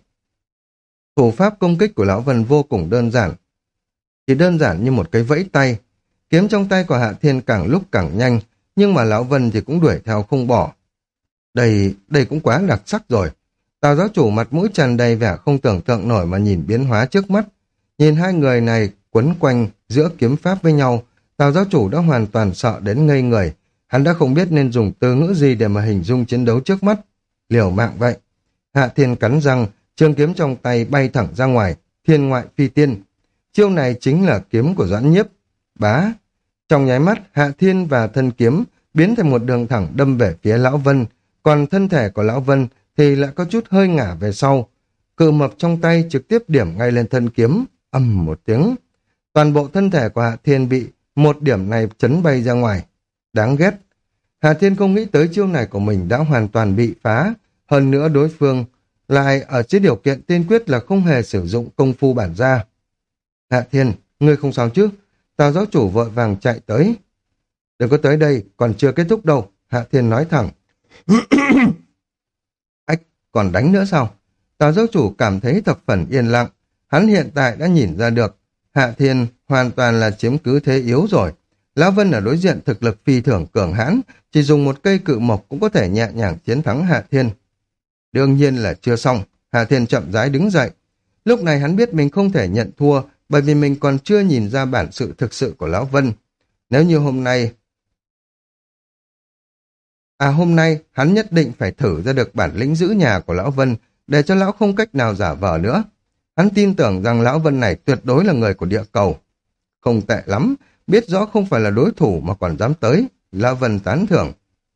Thủ pháp công kích của Lão Vân vô cùng đơn giản. Chỉ đơn giản như một cái vẫy tay. Kiếm trong tay của Hạ Thiên càng lúc càng nhanh, nhưng mà Lão Vân thì cũng đuổi theo không bỏ. Đây, đây cũng quá đặc sắc rồi. Tào giáo chủ mặt mũi tràn đầy vẻ không tưởng tượng nổi mà nhìn biến hóa trước mắt. Nhìn hai người này quấn quanh giữa kiếm pháp với nhau, Tào giáo chủ đã hoàn toàn sợ đến ngây người. Hắn đã không biết nên dùng từ ngữ gì để mà hình dung chiến đấu trước mắt. Liều mạng vậy. Hạ Thiên cắn răng, trường kiếm trong tay bay thẳng ra ngoài, thiên ngoại phi tiên. Chiêu này chính là kiếm của Doãn Nhiếp. Bá. Trong nháy mắt, Hạ Thiên và thân kiếm biến thành một đường thẳng đâm về phía Lão Vân, còn thân thể của Lão Vân thì lại có chút hơi ngả về sau. Cự mộc trong tay trực tiếp điểm ngay lên thân kiếm, ầm một tiếng. Toàn bộ thân thể của Hạ Thiên bị một điểm này chấn bay ra ngoài. Đáng ghét. Hạ Thiên không nghĩ tới chiêu này của mình đã hoàn toàn bị phá. Hơn nữa đối phương lại ở dưới điều kiện tiên quyết là không hề sử dụng công phu bản gia. Hạ Thiên, Ngươi không sao chứ? Tào giáo chủ vội vàng chạy tới. Đừng có tới đây, còn chưa kết thúc đâu, Hạ Thiên nói thẳng. Ách, còn đánh nữa sao? Tào giáo chủ cảm thấy thập phần yên lặng. Hắn hiện tại đã nhìn ra được, Hạ Thiên hoàn toàn là chiếm cứ thế yếu rồi. Lão Vân ở đối diện thực lực phi thường cường hãn, chỉ dùng một cây cự mộc cũng có thể nhẹ nhàng chiến thắng Hạ Thiên. Đương nhiên là chưa xong, Hạ Thiên chậm rãi đứng dậy. Lúc này hắn biết mình không thể nhận thua, bởi vì mình còn chưa nhìn ra bản sự thực sự của Lão Vân. Nếu như hôm nay... À hôm nay, hắn nhất định phải thử ra được bản lĩnh giữ nhà của Lão Vân, để cho Lão không cách nào giả vờ nữa. Hắn tin tưởng rằng Lão Vân này tuyệt đối là người của địa cầu. Không tệ lắm, biết rõ không phải là đối thủ mà còn dám tới. Lão Vân tán thưởng.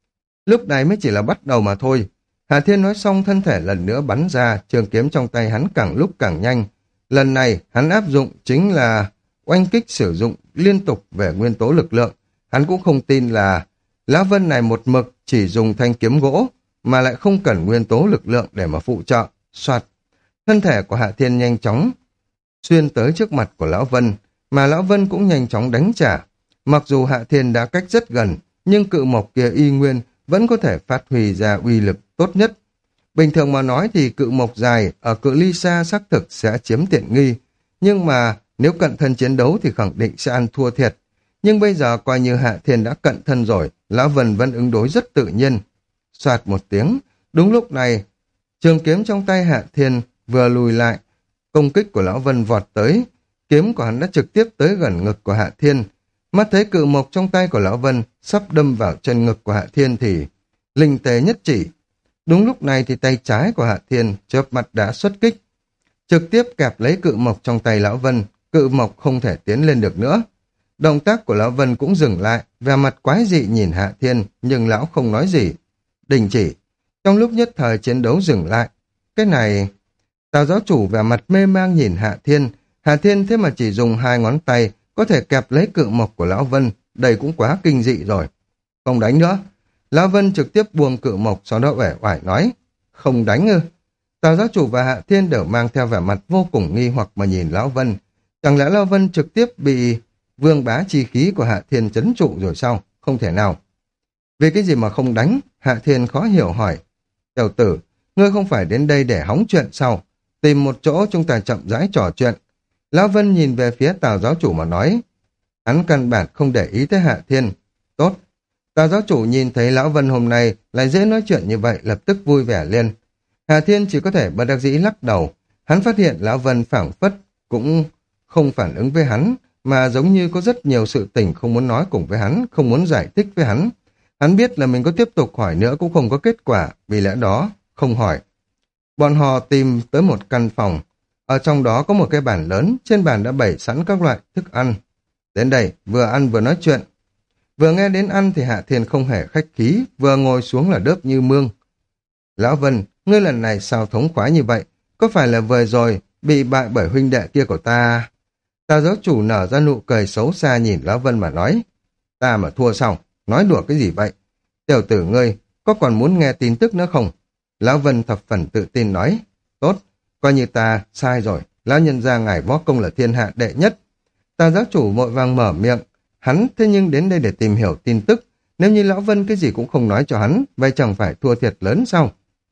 Lúc này mới chỉ là bắt đầu mà thôi. Hà Thiên nói xong thân thể lần nữa bắn ra, trường kiếm trong tay hắn càng lúc càng nhanh. Lần này hắn áp dụng chính là oanh kích sử dụng liên tục về nguyên tố lực lượng. Hắn cũng không tin là Lão Vân này một mực chỉ dùng thanh kiếm gỗ, mà lại không cần nguyên tố lực lượng để mà phụ trợ. Soạt, thân thể của Hạ Thiên nhanh chóng xuyên tới trước mặt của Lão Vân, mà Lão Vân cũng nhanh chóng đánh trả. Mặc dù Hạ Thiên đã cách rất gần, nhưng cự mộc kia y nguyên vẫn có thể phát huy ra uy lực tốt nhất. Bình thường mà nói thì cự mộc dài ở cự ly xa xác thực sẽ chiếm tiện nghi, nhưng mà nếu cận thân chiến đấu thì khẳng định sẽ ăn thua thiệt. Nhưng bây giờ coi như Hạ Thiên đã cận thân rồi, Lão Vân vẫn ứng đối rất tự nhiên. Soạt một tiếng, đúng lúc này, trường kiếm trong tay Hạ Thiên vừa lùi lại, công kích của Lão Vân vọt tới, kiếm của hắn đã trực tiếp tới gần ngực của Hạ Thiên. Mắt thấy cự mộc trong tay của Lão Vân sắp đâm vào chân ngực của Hạ Thiên thì linh tê nhất chỉ. Đúng lúc này thì tay trái của Hạ Thiên chớp mặt đã xuất kích, trực tiếp kẹp lấy cự mộc trong tay Lão Vân, cự mộc không thể tiến lên được nữa. Động tác của Lão Vân cũng dừng lại, vẻ mặt quái dị nhìn Hạ Thiên, nhưng Lão không nói gì. Đình chỉ. Trong lúc nhất thời chiến đấu dừng lại. Cái này... Tào giáo chủ vẻ mặt mê mang nhìn Hạ Thiên. Hạ Thiên thế mà chỉ dùng hai ngón tay có thể kẹp lấy cự mộc của Lão Vân. Đây cũng quá kinh dị rồi. Không đánh nữa. Lão Vân trực tiếp buông cự mộc, sau đó uể oải nói. Không đánh ư? Tào giáo chủ và Hạ Thiên đều mang theo vẻ mặt vô cùng nghi hoặc mà nhìn Lão Vân. Chẳng lẽ Lão Vân trực tiếp bị vương bá chi khí của Hạ Thiên trấn trụ rồi sao? Không thể nào. Vì cái gì mà không đánh? Hạ Thiên khó hiểu hỏi. Tiểu tử, ngươi không phải đến đây để hóng chuyện sao? Tìm một chỗ chúng ta chậm rãi trò chuyện. Lão Vân nhìn về phía Tào giáo chủ mà nói. Hắn căn bản không để ý tới Hạ Thiên. Tốt. Tào giáo chủ nhìn thấy Lão Vân hôm nay lại dễ nói chuyện như vậy, lập tức vui vẻ lên. Hạ Thiên chỉ có thể bất đắc dĩ lắc đầu. Hắn phát hiện Lão Vân phảng phất cũng không phản ứng với hắn, mà giống như có rất nhiều sự tình không muốn nói cùng với hắn, không muốn giải thích với hắn. Hắn biết là mình có tiếp tục hỏi nữa cũng không có kết quả, vì lẽ đó không hỏi. Bọn họ tìm tới một căn phòng. Ở trong đó có một cái bàn lớn, trên bàn đã bày sẵn các loại thức ăn. Đến đây, vừa ăn vừa nói chuyện. Vừa nghe đến ăn thì Hạ Thiên không hề khách khí, vừa ngồi xuống là đớp như mương. Lão Vân, ngươi lần này sao thống khoái như vậy? Có phải là vừa rồi bị bại bởi huynh đệ kia của ta? Tào giáo chủ nở ra nụ cười xấu xa nhìn Lão Vân mà nói. Ta mà thua xong, nói đùa cái gì vậy? Tiểu tử ngươi, có còn muốn nghe tin tức nữa không? Lão Vân thập phần tự tin nói. Tốt, coi như ta sai rồi. Lão nhân gia ngài võ công là thiên hạ đệ nhất. Tào giáo chủ vội vàng mở miệng. Hắn thế nhưng đến đây để tìm hiểu tin tức. Nếu như Lão Vân cái gì cũng không nói cho hắn, vậy chẳng phải thua thiệt lớn sao?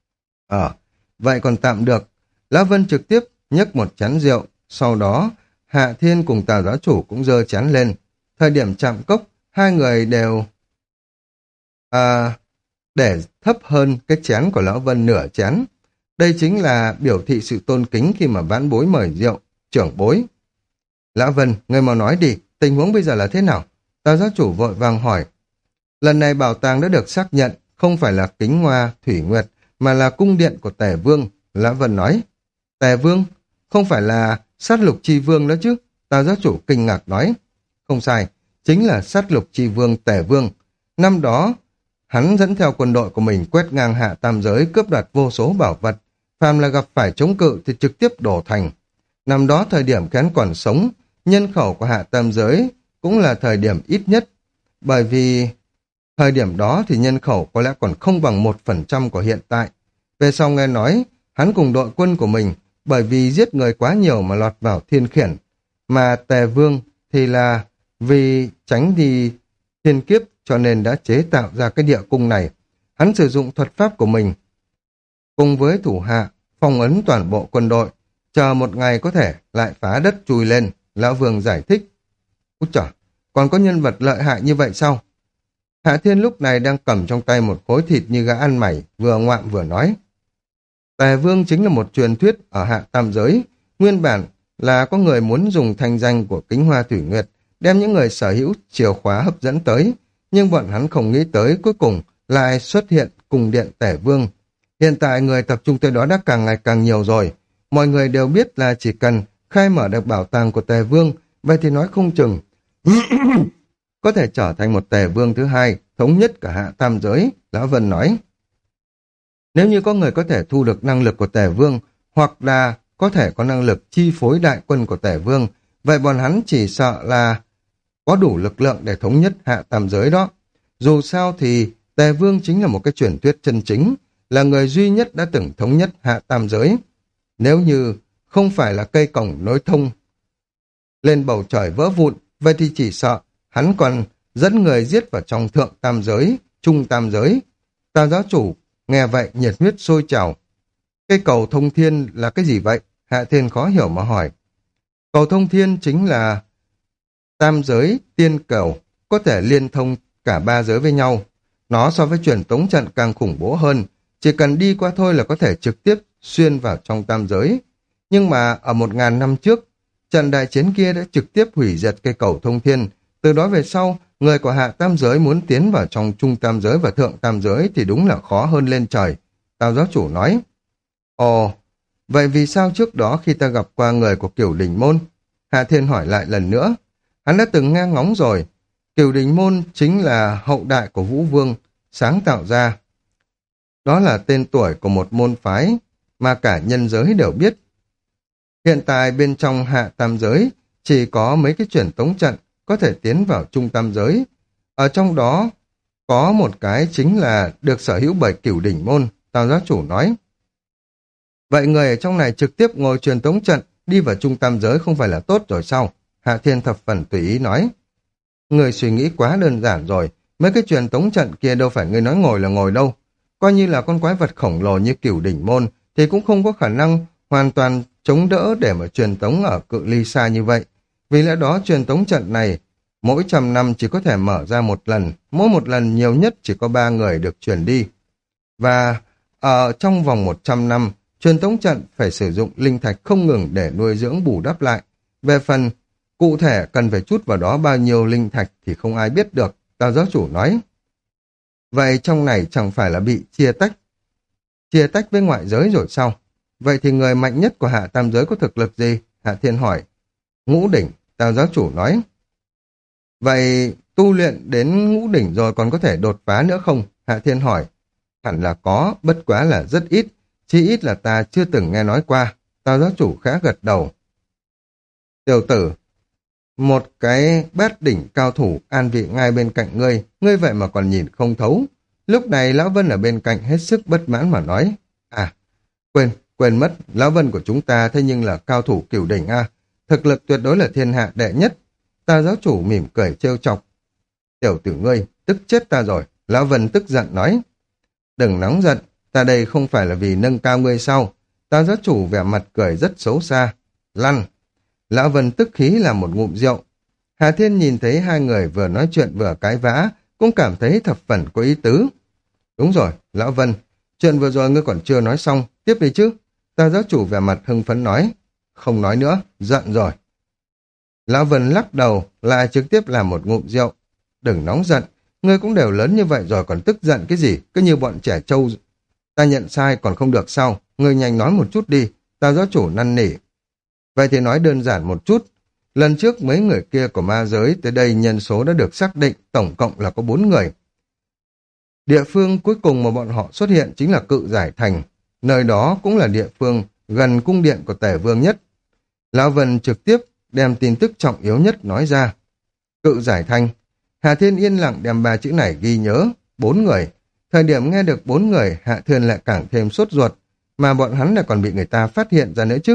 Ờ, vậy còn tạm được. Lão Vân trực tiếp nhấc một chén rượu. Sau đó, Hạ Thiên cùng Tào giáo chủ cũng giơ chén lên. Thời điểm chạm cốc, hai người đều... À... để thấp hơn cái chén của Lão Vân nửa chén. Đây chính là biểu thị sự tôn kính khi mà vãn bối mời rượu, trưởng bối. Lão Vân, người mau nói đi, tình huống bây giờ là thế nào? Tào giáo chủ vội vàng hỏi. Lần này bảo tàng đã được xác nhận, không phải là Kính Hoa, Thủy Nguyệt, mà là cung điện của Tề Vương. Lão Vân nói. Tề Vương? Không phải là sát lục chi vương đó chứ? Tào giáo chủ kinh ngạc nói. Không sai, chính là sát lục chi vương Tề Vương. Năm đó, hắn dẫn theo quân đội của mình quét ngang hạ tam giới, cướp đoạt vô số bảo vật. Phàm là gặp phải chống cự thì trực tiếp đổ thành. Năm đó thời điểm hắn còn sống, nhân khẩu của hạ tam giới cũng là thời điểm ít nhất. Bởi vì thời điểm đó thì nhân khẩu có lẽ còn không bằng một phần trăm của hiện tại. Về sau nghe nói, hắn cùng đội quân của mình, bởi vì giết người quá nhiều mà lọt vào thiên khiển. mà Tề Vương thì là vì tránh đi thiên kiếp cho nên đã chế tạo ra cái địa cung này. Hắn sử dụng thuật pháp của mình cùng với thủ hạ phong ấn toàn bộ quân đội, chờ một ngày có thể lại phá đất chui lên. Lão Vương giải thích. Úi trời, còn có nhân vật lợi hại như vậy sao? Hạ Thiên lúc này đang cầm trong tay một khối thịt như gã ăn mày, vừa ngoạm vừa nói. Tề Vương chính là một truyền thuyết ở Hạ Tam Giới. Nguyên bản là có người muốn dùng thanh danh của Kính Hoa Thủy Nguyệt đem những người sở hữu chìa khóa hấp dẫn tới, nhưng bọn hắn không nghĩ tới cuối cùng lại xuất hiện cung điện Tề Vương. Hiện tại người tập trung tới đó đã càng ngày càng nhiều rồi. Mọi người đều biết là chỉ cần khai mở được bảo tàng của Tề Vương, vậy thì nói không chừng có thể trở thành một Tề Vương thứ hai, thống nhất cả Hạ Tam Giới. Lão Vân nói. Nếu như có người có thể thu được năng lực của Tề Vương, hoặc là có thể có năng lực chi phối đại quân của Tề Vương, vậy bọn hắn chỉ sợ là có đủ lực lượng để thống nhất Hạ Tam Giới đó. Dù sao thì Tề Vương chính là một cái truyền thuyết chân chính, là người duy nhất đã từng thống nhất Hạ Tam Giới. Nếu như không phải là cây cổng nối thông lên bầu trời vỡ vụn, vậy thì chỉ sợ hắn còn dẫn người giết vào trong thượng tam giới, trung tam giới. Tào giáo chủ nghe vậy nhiệt huyết sôi trào. Cây cầu thông thiên là cái gì vậy? Hạ Thiên khó hiểu mà hỏi. Cầu thông thiên chính là tam giới tiên cầu, có thể liên thông cả ba giới với nhau. Nó so với truyền tống trận càng khủng bố hơn, chỉ cần đi qua thôi là có thể trực tiếp xuyên vào trong tam giới. Nhưng mà ở một ngàn năm trước, trận đại chiến kia đã trực tiếp hủy diệt cây cầu thông thiên. Từ đó về sau, người của hạ tam giới muốn tiến vào trong trung tam giới và thượng tam giới thì đúng là khó hơn lên trời. Tào giáo chủ nói. Ồ, vậy vì sao trước đó khi ta gặp qua người của Cửu Đình Môn? Hạ Thiên hỏi lại lần nữa. Hắn đã từng nghe ngóng rồi. Cửu Đình Môn chính là hậu đại của Vũ Vương sáng tạo ra. Đó là tên tuổi của một môn phái mà cả nhân giới đều biết. Hiện tại bên trong hạ tam giới chỉ có mấy cái truyền tống trận có thể tiến vào trung tam giới. Ở trong đó có một cái chính là được sở hữu bởi Cửu Đỉnh Môn, Tào giáo chủ nói. Vậy người ở trong này trực tiếp ngồi truyền tống trận đi vào trung tam giới không phải là tốt rồi sao? Hạ Thiên thập phần tùy ý nói. Người suy nghĩ quá đơn giản rồi, mấy cái truyền tống trận kia đâu phải người nói ngồi là ngồi đâu. Coi như là con quái vật khổng lồ như Cửu Đỉnh Môn thì cũng không có khả năng hoàn toàn chống đỡ để mà truyền tống ở cự ly xa như vậy. Vì lẽ đó truyền tống trận này mỗi trăm năm chỉ có thể mở ra một lần, mỗi một lần nhiều nhất chỉ có ba người được truyền đi. Và ở trong vòng một trăm năm, truyền tống trận phải sử dụng linh thạch không ngừng để nuôi dưỡng bù đắp lại. Về phần cụ thể cần phải chút vào đó bao nhiêu linh thạch thì không ai biết được, Tào giáo chủ nói. Vậy trong này chẳng phải là bị chia tách, chia tách với ngoại giới rồi sao? Vậy thì người mạnh nhất của hạ tam giới có thực lực gì? Hạ Thiên hỏi. Ngũ đỉnh, Tào giáo chủ nói. Vậy tu luyện đến ngũ đỉnh rồi còn có thể đột phá nữa không? Hạ Thiên hỏi. Hẳn là có, bất quá là rất ít, chỉ ít là ta chưa từng nghe nói qua. Tào giáo chủ khá gật đầu. Tiểu tử, một cái bát đỉnh cao thủ an vị ngay bên cạnh ngươi, ngươi vậy mà còn nhìn không thấu. Lúc này Lão Vân ở bên cạnh hết sức bất mãn mà nói. À, quên, quên mất, Lão Vân của chúng ta thế nhưng là cao thủ cửu đỉnh a, thực lực tuyệt đối là thiên hạ đệ nhất. Tào giáo chủ mỉm cười trêu chọc. Tiểu tử ngươi, tức chết ta rồi. Lão Vân tức giận nói. Đừng nóng giận, ta đây không phải là vì nâng cao ngươi sao? Tào giáo chủ vẻ mặt cười rất xấu xa. Lăn! Lão Vân tức khí làm một ngụm rượu. Hà Thiên nhìn thấy hai người vừa nói chuyện vừa cãi vã, cũng cảm thấy thập phần có ý tứ. Đúng rồi, Lão Vân, chuyện vừa rồi ngươi còn chưa nói xong, tiếp đi chứ. Tào giáo chủ vẻ mặt hưng phấn nói. Không nói nữa, giận rồi. Lão Vân lắc đầu, lại trực tiếp làm một ngụm rượu. Đừng nóng giận, ngươi cũng đều lớn như vậy rồi còn tức giận cái gì, cứ như bọn trẻ trâu. Ta nhận sai còn không được sao, ngươi nhanh nói một chút đi, Tào giáo chủ năn nỉ. Vậy thì nói đơn giản một chút. Lần trước mấy người kia của ma giới tới đây nhân số đã được xác định, tổng cộng là có bốn người. Địa phương cuối cùng mà bọn họ xuất hiện chính là Cự Giải Thành. Nơi đó cũng là địa phương gần cung điện của Tề Vương nhất. Lão Vân trực tiếp đem tin tức trọng yếu nhất nói ra. Cự Giải Thành. Hà Thiên yên lặng đem ba chữ này ghi nhớ. Bốn người. Thời điểm nghe được bốn người, Hạ Thiên lại càng thêm sốt ruột. Mà bọn hắn lại còn bị người ta phát hiện ra nữa chứ.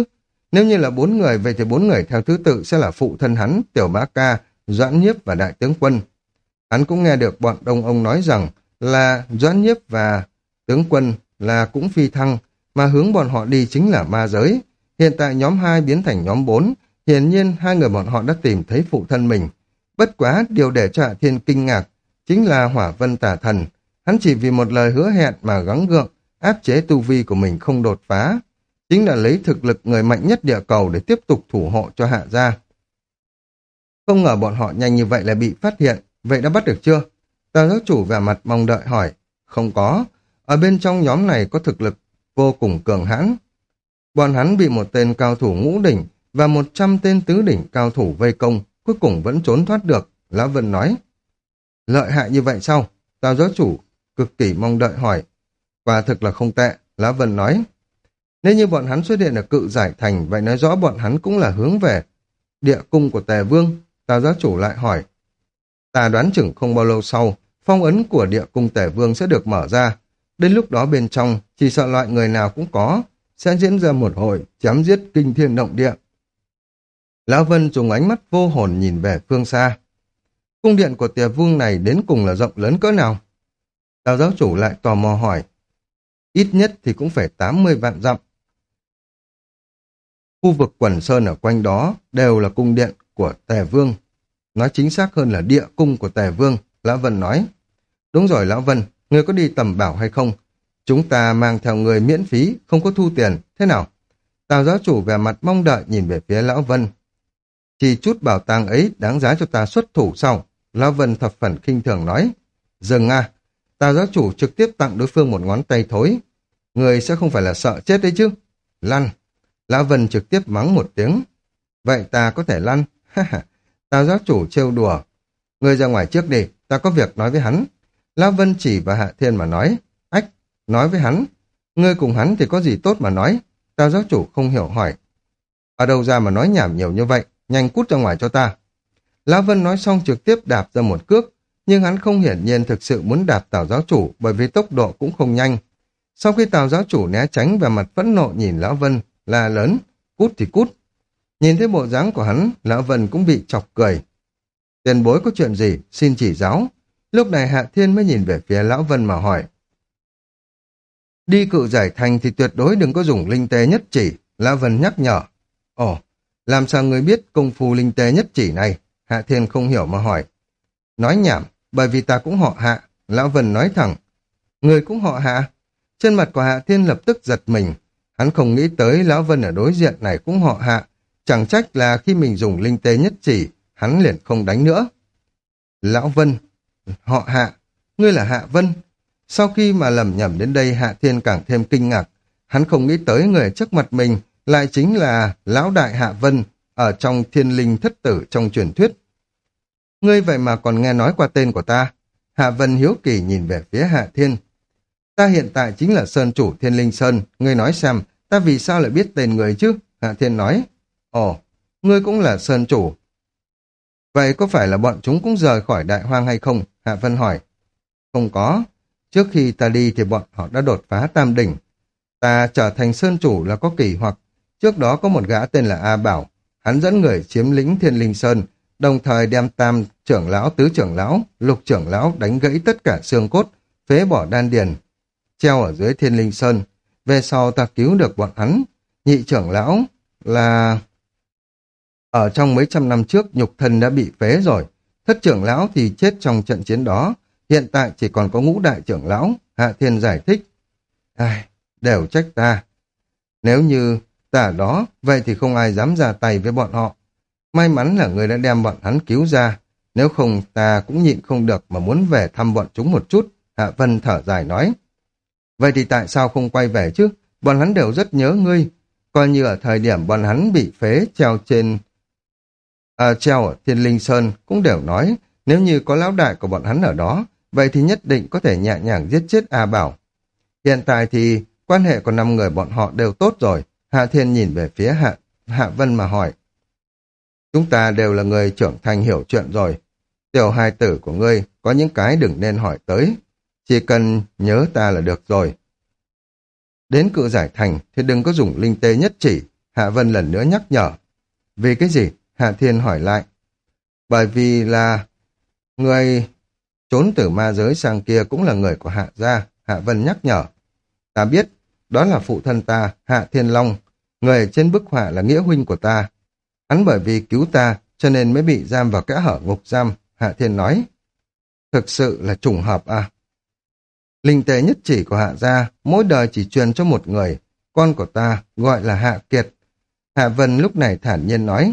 Nếu như là bốn người, vậy thì bốn người theo thứ tự sẽ là phụ thân hắn, Tiểu Bá Ca, Doãn Nhiếp và Đại Tướng Quân. Hắn cũng nghe được bọn đông ông nói rằng là Doãn Nhiếp và Tướng Quân là cũng phi thăng, mà hướng bọn họ đi chính là ma giới. Hiện tại nhóm hai biến thành nhóm bốn, hiển nhiên hai người bọn họ đã tìm thấy phụ thân mình. Bất quá, điều để cho Hạ Thiên kinh ngạc chính là Hỏa Vân Tà Thần. Hắn chỉ vì một lời hứa hẹn mà gắng gượng, áp chế tu vi của mình không đột phá. Chính là lấy thực lực người mạnh nhất địa cầu để tiếp tục thủ hộ cho Hạ gia. Không ngờ bọn họ nhanh như vậy là bị phát hiện. Vậy đã bắt được chưa? Tào giáo chủ vẻ mặt mong đợi hỏi. Không có. Ở bên trong nhóm này có thực lực vô cùng cường hãn. Bọn hắn bị một tên cao thủ ngũ đỉnh và một trăm tên tứ đỉnh cao thủ vây công, cuối cùng vẫn trốn thoát được. Lão Vân nói. Lợi hại như vậy sao? Tào giáo chủ cực kỳ mong đợi hỏi. Quả thực là không tệ. Lão Vân nói. Nếu như bọn hắn xuất hiện ở Cự Giải Thành, vậy nói rõ bọn hắn cũng là hướng về địa cung của Tề Vương. Tào giáo chủ lại hỏi. Ta đoán chừng không bao lâu sau, phong ấn của địa cung Tề Vương sẽ được mở ra. Đến lúc đó bên trong, chỉ sợ loại người nào cũng có, sẽ diễn ra một hồi chém giết kinh thiên động địa. Lão Vân dùng ánh mắt vô hồn nhìn về phương xa. Cung điện của Tề Vương này đến cùng là rộng lớn cỡ nào? Tào giáo chủ lại tò mò hỏi. Ít nhất thì cũng phải tám mươi vạn dặm. Khu vực quần sơn ở quanh đó đều là cung điện của Tề Vương. Nói chính xác hơn là địa cung của Tề Vương, Lão Vân nói. Đúng rồi Lão Vân, ngươi có đi tầm bảo hay không? Chúng ta mang theo người miễn phí, không có thu tiền, thế nào? Tào giáo chủ vẻ mặt mong đợi nhìn về phía Lão Vân. Chỉ chút bảo tàng ấy đáng giá cho ta xuất thủ sau. Lão Vân thập phần khinh thường nói. Dừng à, Tào giáo chủ trực tiếp tặng đối phương một ngón tay thối. Người sẽ không phải là sợ chết đấy chứ? Lăn. Lão Vân trực tiếp mắng một tiếng. Vậy ta có thể lăn? Tào giáo chủ trêu đùa. Ngươi ra ngoài trước đi, ta có việc nói với hắn. Lão Vân chỉ vào Hạ Thiên mà nói. Ách, nói với hắn. Ngươi cùng hắn thì có gì tốt mà nói? Tào giáo chủ không hiểu hỏi. Ở đâu ra mà nói nhảm nhiều như vậy? Nhanh cút ra ngoài cho ta. Lão Vân nói xong trực tiếp đạp ra một cước. Nhưng hắn không hiển nhiên thực sự muốn đạp Tào giáo chủ bởi vì tốc độ cũng không nhanh. Sau khi Tào giáo chủ né tránh và mặt phẫn nộ nhìn Lão Vân là lớn. Cút thì cút. Nhìn thấy bộ dáng của hắn, Lão Vân cũng bị chọc cười. Tiền bối có chuyện gì, xin chỉ giáo. Lúc này Hạ Thiên mới nhìn về phía Lão Vân mà hỏi. Đi Cự Giải Thành thì tuyệt đối đừng có dùng linh tê nhất chỉ, Lão Vân nhắc nhở. Ồ, làm sao người biết công phu linh tê nhất chỉ này? Hạ Thiên không hiểu mà hỏi. Nói nhảm, bởi vì ta cũng họ Hạ, Lão Vân nói thẳng. Người cũng họ Hạ? Trên mặt của Hạ Thiên lập tức giật mình. Hắn không nghĩ tới Lão Vân ở đối diện này cũng họ Hạ. Chẳng trách là khi mình dùng linh tê nhất chỉ, hắn liền không đánh nữa. Lão Vân, họ Hạ, ngươi là Hạ Vân. Sau khi mà lầm nhầm đến đây, Hạ Thiên càng thêm kinh ngạc. Hắn không nghĩ tới người trước mặt mình lại chính là Lão Đại Hạ Vân ở trong Thiên Linh Thất Tử trong truyền thuyết. Ngươi vậy mà còn nghe nói qua tên của ta. Hạ Vân hiếu kỳ nhìn về phía Hạ Thiên. Ta hiện tại chính là Sơn Chủ Thiên Linh Sơn. Ngươi nói xem, ta vì sao lại biết tên người chứ? Hạ Thiên nói. Ồ, ngươi cũng là Sơn Chủ. Vậy có phải là bọn chúng cũng rời khỏi Đại Hoang hay không? Hạ Vân hỏi. Không có. Trước khi ta đi thì bọn họ đã đột phá Tam Đỉnh. Ta trở thành Sơn Chủ là có kỳ hoặc. Trước đó có một gã tên là A Bảo. Hắn dẫn người chiếm lĩnh Thiên Linh Sơn, đồng thời đem Tam trưởng lão, tứ trưởng lão, lục trưởng lão đánh gãy tất cả xương cốt, phế bỏ đan điền, treo ở dưới Thiên Linh Sơn. Về sau ta cứu được bọn hắn. Nhị trưởng lão là... Ở trong mấy trăm năm trước, nhục thân đã bị phế rồi. Thất trưởng lão thì chết trong trận chiến đó. Hiện tại chỉ còn có ngũ đại trưởng lão. Hạ Thiên giải thích. Ai, đều trách ta. Nếu như ta ở đó, vậy thì không ai dám ra tay với bọn họ. May mắn là người đã đem bọn hắn cứu ra. Nếu không ta cũng nhịn không được mà muốn về thăm bọn chúng một chút. Hạ Vân thở dài nói. Vậy thì tại sao không quay về chứ? Bọn hắn đều rất nhớ ngươi. Coi như ở thời điểm bọn hắn bị phế treo trên... À, treo ở Thiên Linh Sơn cũng đều nói nếu như có lão đại của bọn hắn ở đó, vậy thì nhất định có thể nhẹ nhàng giết chết A Bảo. Hiện tại thì quan hệ của năm người bọn họ đều tốt rồi. Hạ Thiên nhìn về phía Hạ, Hạ Vân mà hỏi. Chúng ta đều là người trưởng thành hiểu chuyện rồi. Tiểu hài tử của ngươi có những cái đừng nên hỏi tới. Chỉ cần nhớ ta là được rồi. Đến Cự Giải Thành thì đừng có dùng linh tê nhất chỉ. Hạ Vân lần nữa nhắc nhở. Vì cái gì? Hạ Thiên hỏi lại. Bởi vì là người trốn từ ma giới sang kia cũng là người của Hạ gia, Hạ Vân nhắc nhở. Ta biết, đó là phụ thân ta, Hạ Thiên Long, người trên bức họa là nghĩa huynh của ta. Hắn bởi vì cứu ta, cho nên mới bị giam vào kẽ hở ngục giam, Hạ Thiên nói. Thực sự là trùng hợp à? Linh tề nhất chỉ của Hạ gia, mỗi đời chỉ truyền cho một người, con của ta gọi là Hạ Kiệt. Hạ Vân lúc này thản nhiên nói.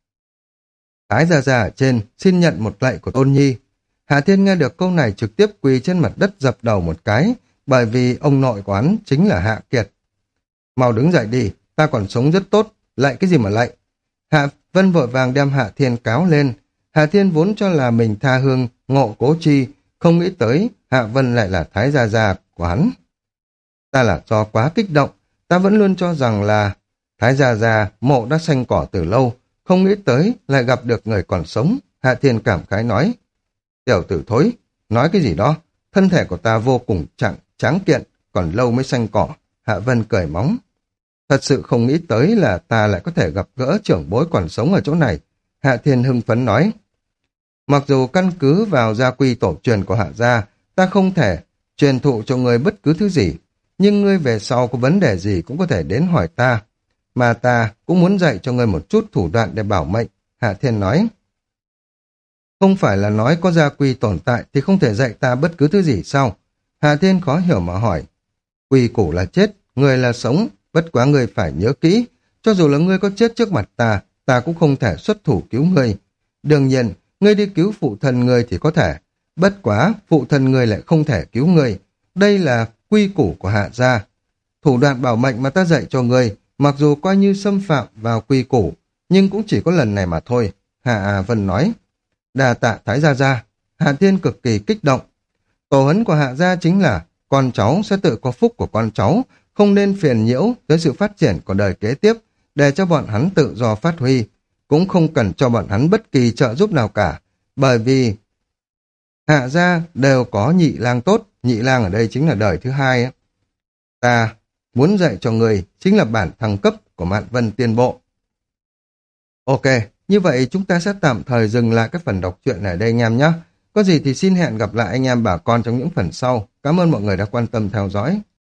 Thái gia gia ở trên, xin nhận một lạy của Tôn Nhi. Hạ Thiên nghe được câu này trực tiếp quỳ trên mặt đất dập đầu một cái, bởi vì ông nội của hắn chính là Hạ Kiệt. Mau đứng dậy đi, ta còn sống rất tốt, lạy cái gì mà lạy. Hạ Vân vội vàng đem Hạ Thiên cáo lên. Hạ Thiên vốn cho là mình tha hương, ngộ cố chi, không nghĩ tới Hạ Vân lại là Thái gia gia của hắn. Ta là do quá kích động, ta vẫn luôn cho rằng là Thái gia gia mộ đã xanh cỏ từ lâu, không nghĩ tới lại gặp được người còn sống. Hạ Thiên cảm khái nói. Tiểu tử thối, nói cái gì đó, thân thể của ta vô cùng chặng, tráng kiện, còn lâu mới xanh cỏ. Hạ Vân cười móng. Thật sự không nghĩ tới là ta lại có thể gặp gỡ trưởng bối còn sống ở chỗ này. Hạ Thiên hưng phấn nói. Mặc dù căn cứ vào gia quy tổ truyền của Hạ gia, ta không thể truyền thụ cho ngươi bất cứ thứ gì, nhưng ngươi về sau có vấn đề gì cũng có thể đến hỏi ta. Mà ta cũng muốn dạy cho ngươi một chút thủ đoạn để bảo mệnh, Hạ Thiên nói. Không phải là nói có gia quy tồn tại thì không thể dạy ta bất cứ thứ gì sao? Hạ Thiên khó hiểu mà hỏi. Quy củ là chết, người là sống, bất quá ngươi phải nhớ kỹ. Cho dù là ngươi có chết trước mặt ta, ta cũng không thể xuất thủ cứu ngươi. Đương nhiên, ngươi đi cứu phụ thân ngươi thì có thể. Bất quá, phụ thân ngươi lại không thể cứu ngươi. Đây là quy củ của Hạ gia. Thủ đoạn bảo mệnh mà ta dạy cho ngươi, mặc dù coi như xâm phạm vào quy củ, nhưng cũng chỉ có lần này mà thôi. Hạ Vân nói. Đà tạ Thái gia gia. Hạ Thiên cực kỳ kích động. Tổ huấn của Hạ gia chính là con cháu sẽ tự có phúc của con cháu, không nên phiền nhiễu tới sự phát triển của đời kế tiếp, để cho bọn hắn tự do phát huy, cũng không cần cho bọn hắn bất kỳ trợ giúp nào cả, bởi vì Hạ gia đều có nhị lang tốt, nhị lang ở đây chính là đời thứ hai ấy. Ta muốn dạy cho người chính là bản thăng cấp của Mạn Vân Tiên Bộ. Ok, như vậy chúng ta sẽ tạm thời dừng lại cái phần đọc truyện này ở đây anh em nhé. Có gì thì xin hẹn gặp lại anh em bà con trong những phần sau. Cảm ơn mọi người đã quan tâm theo dõi.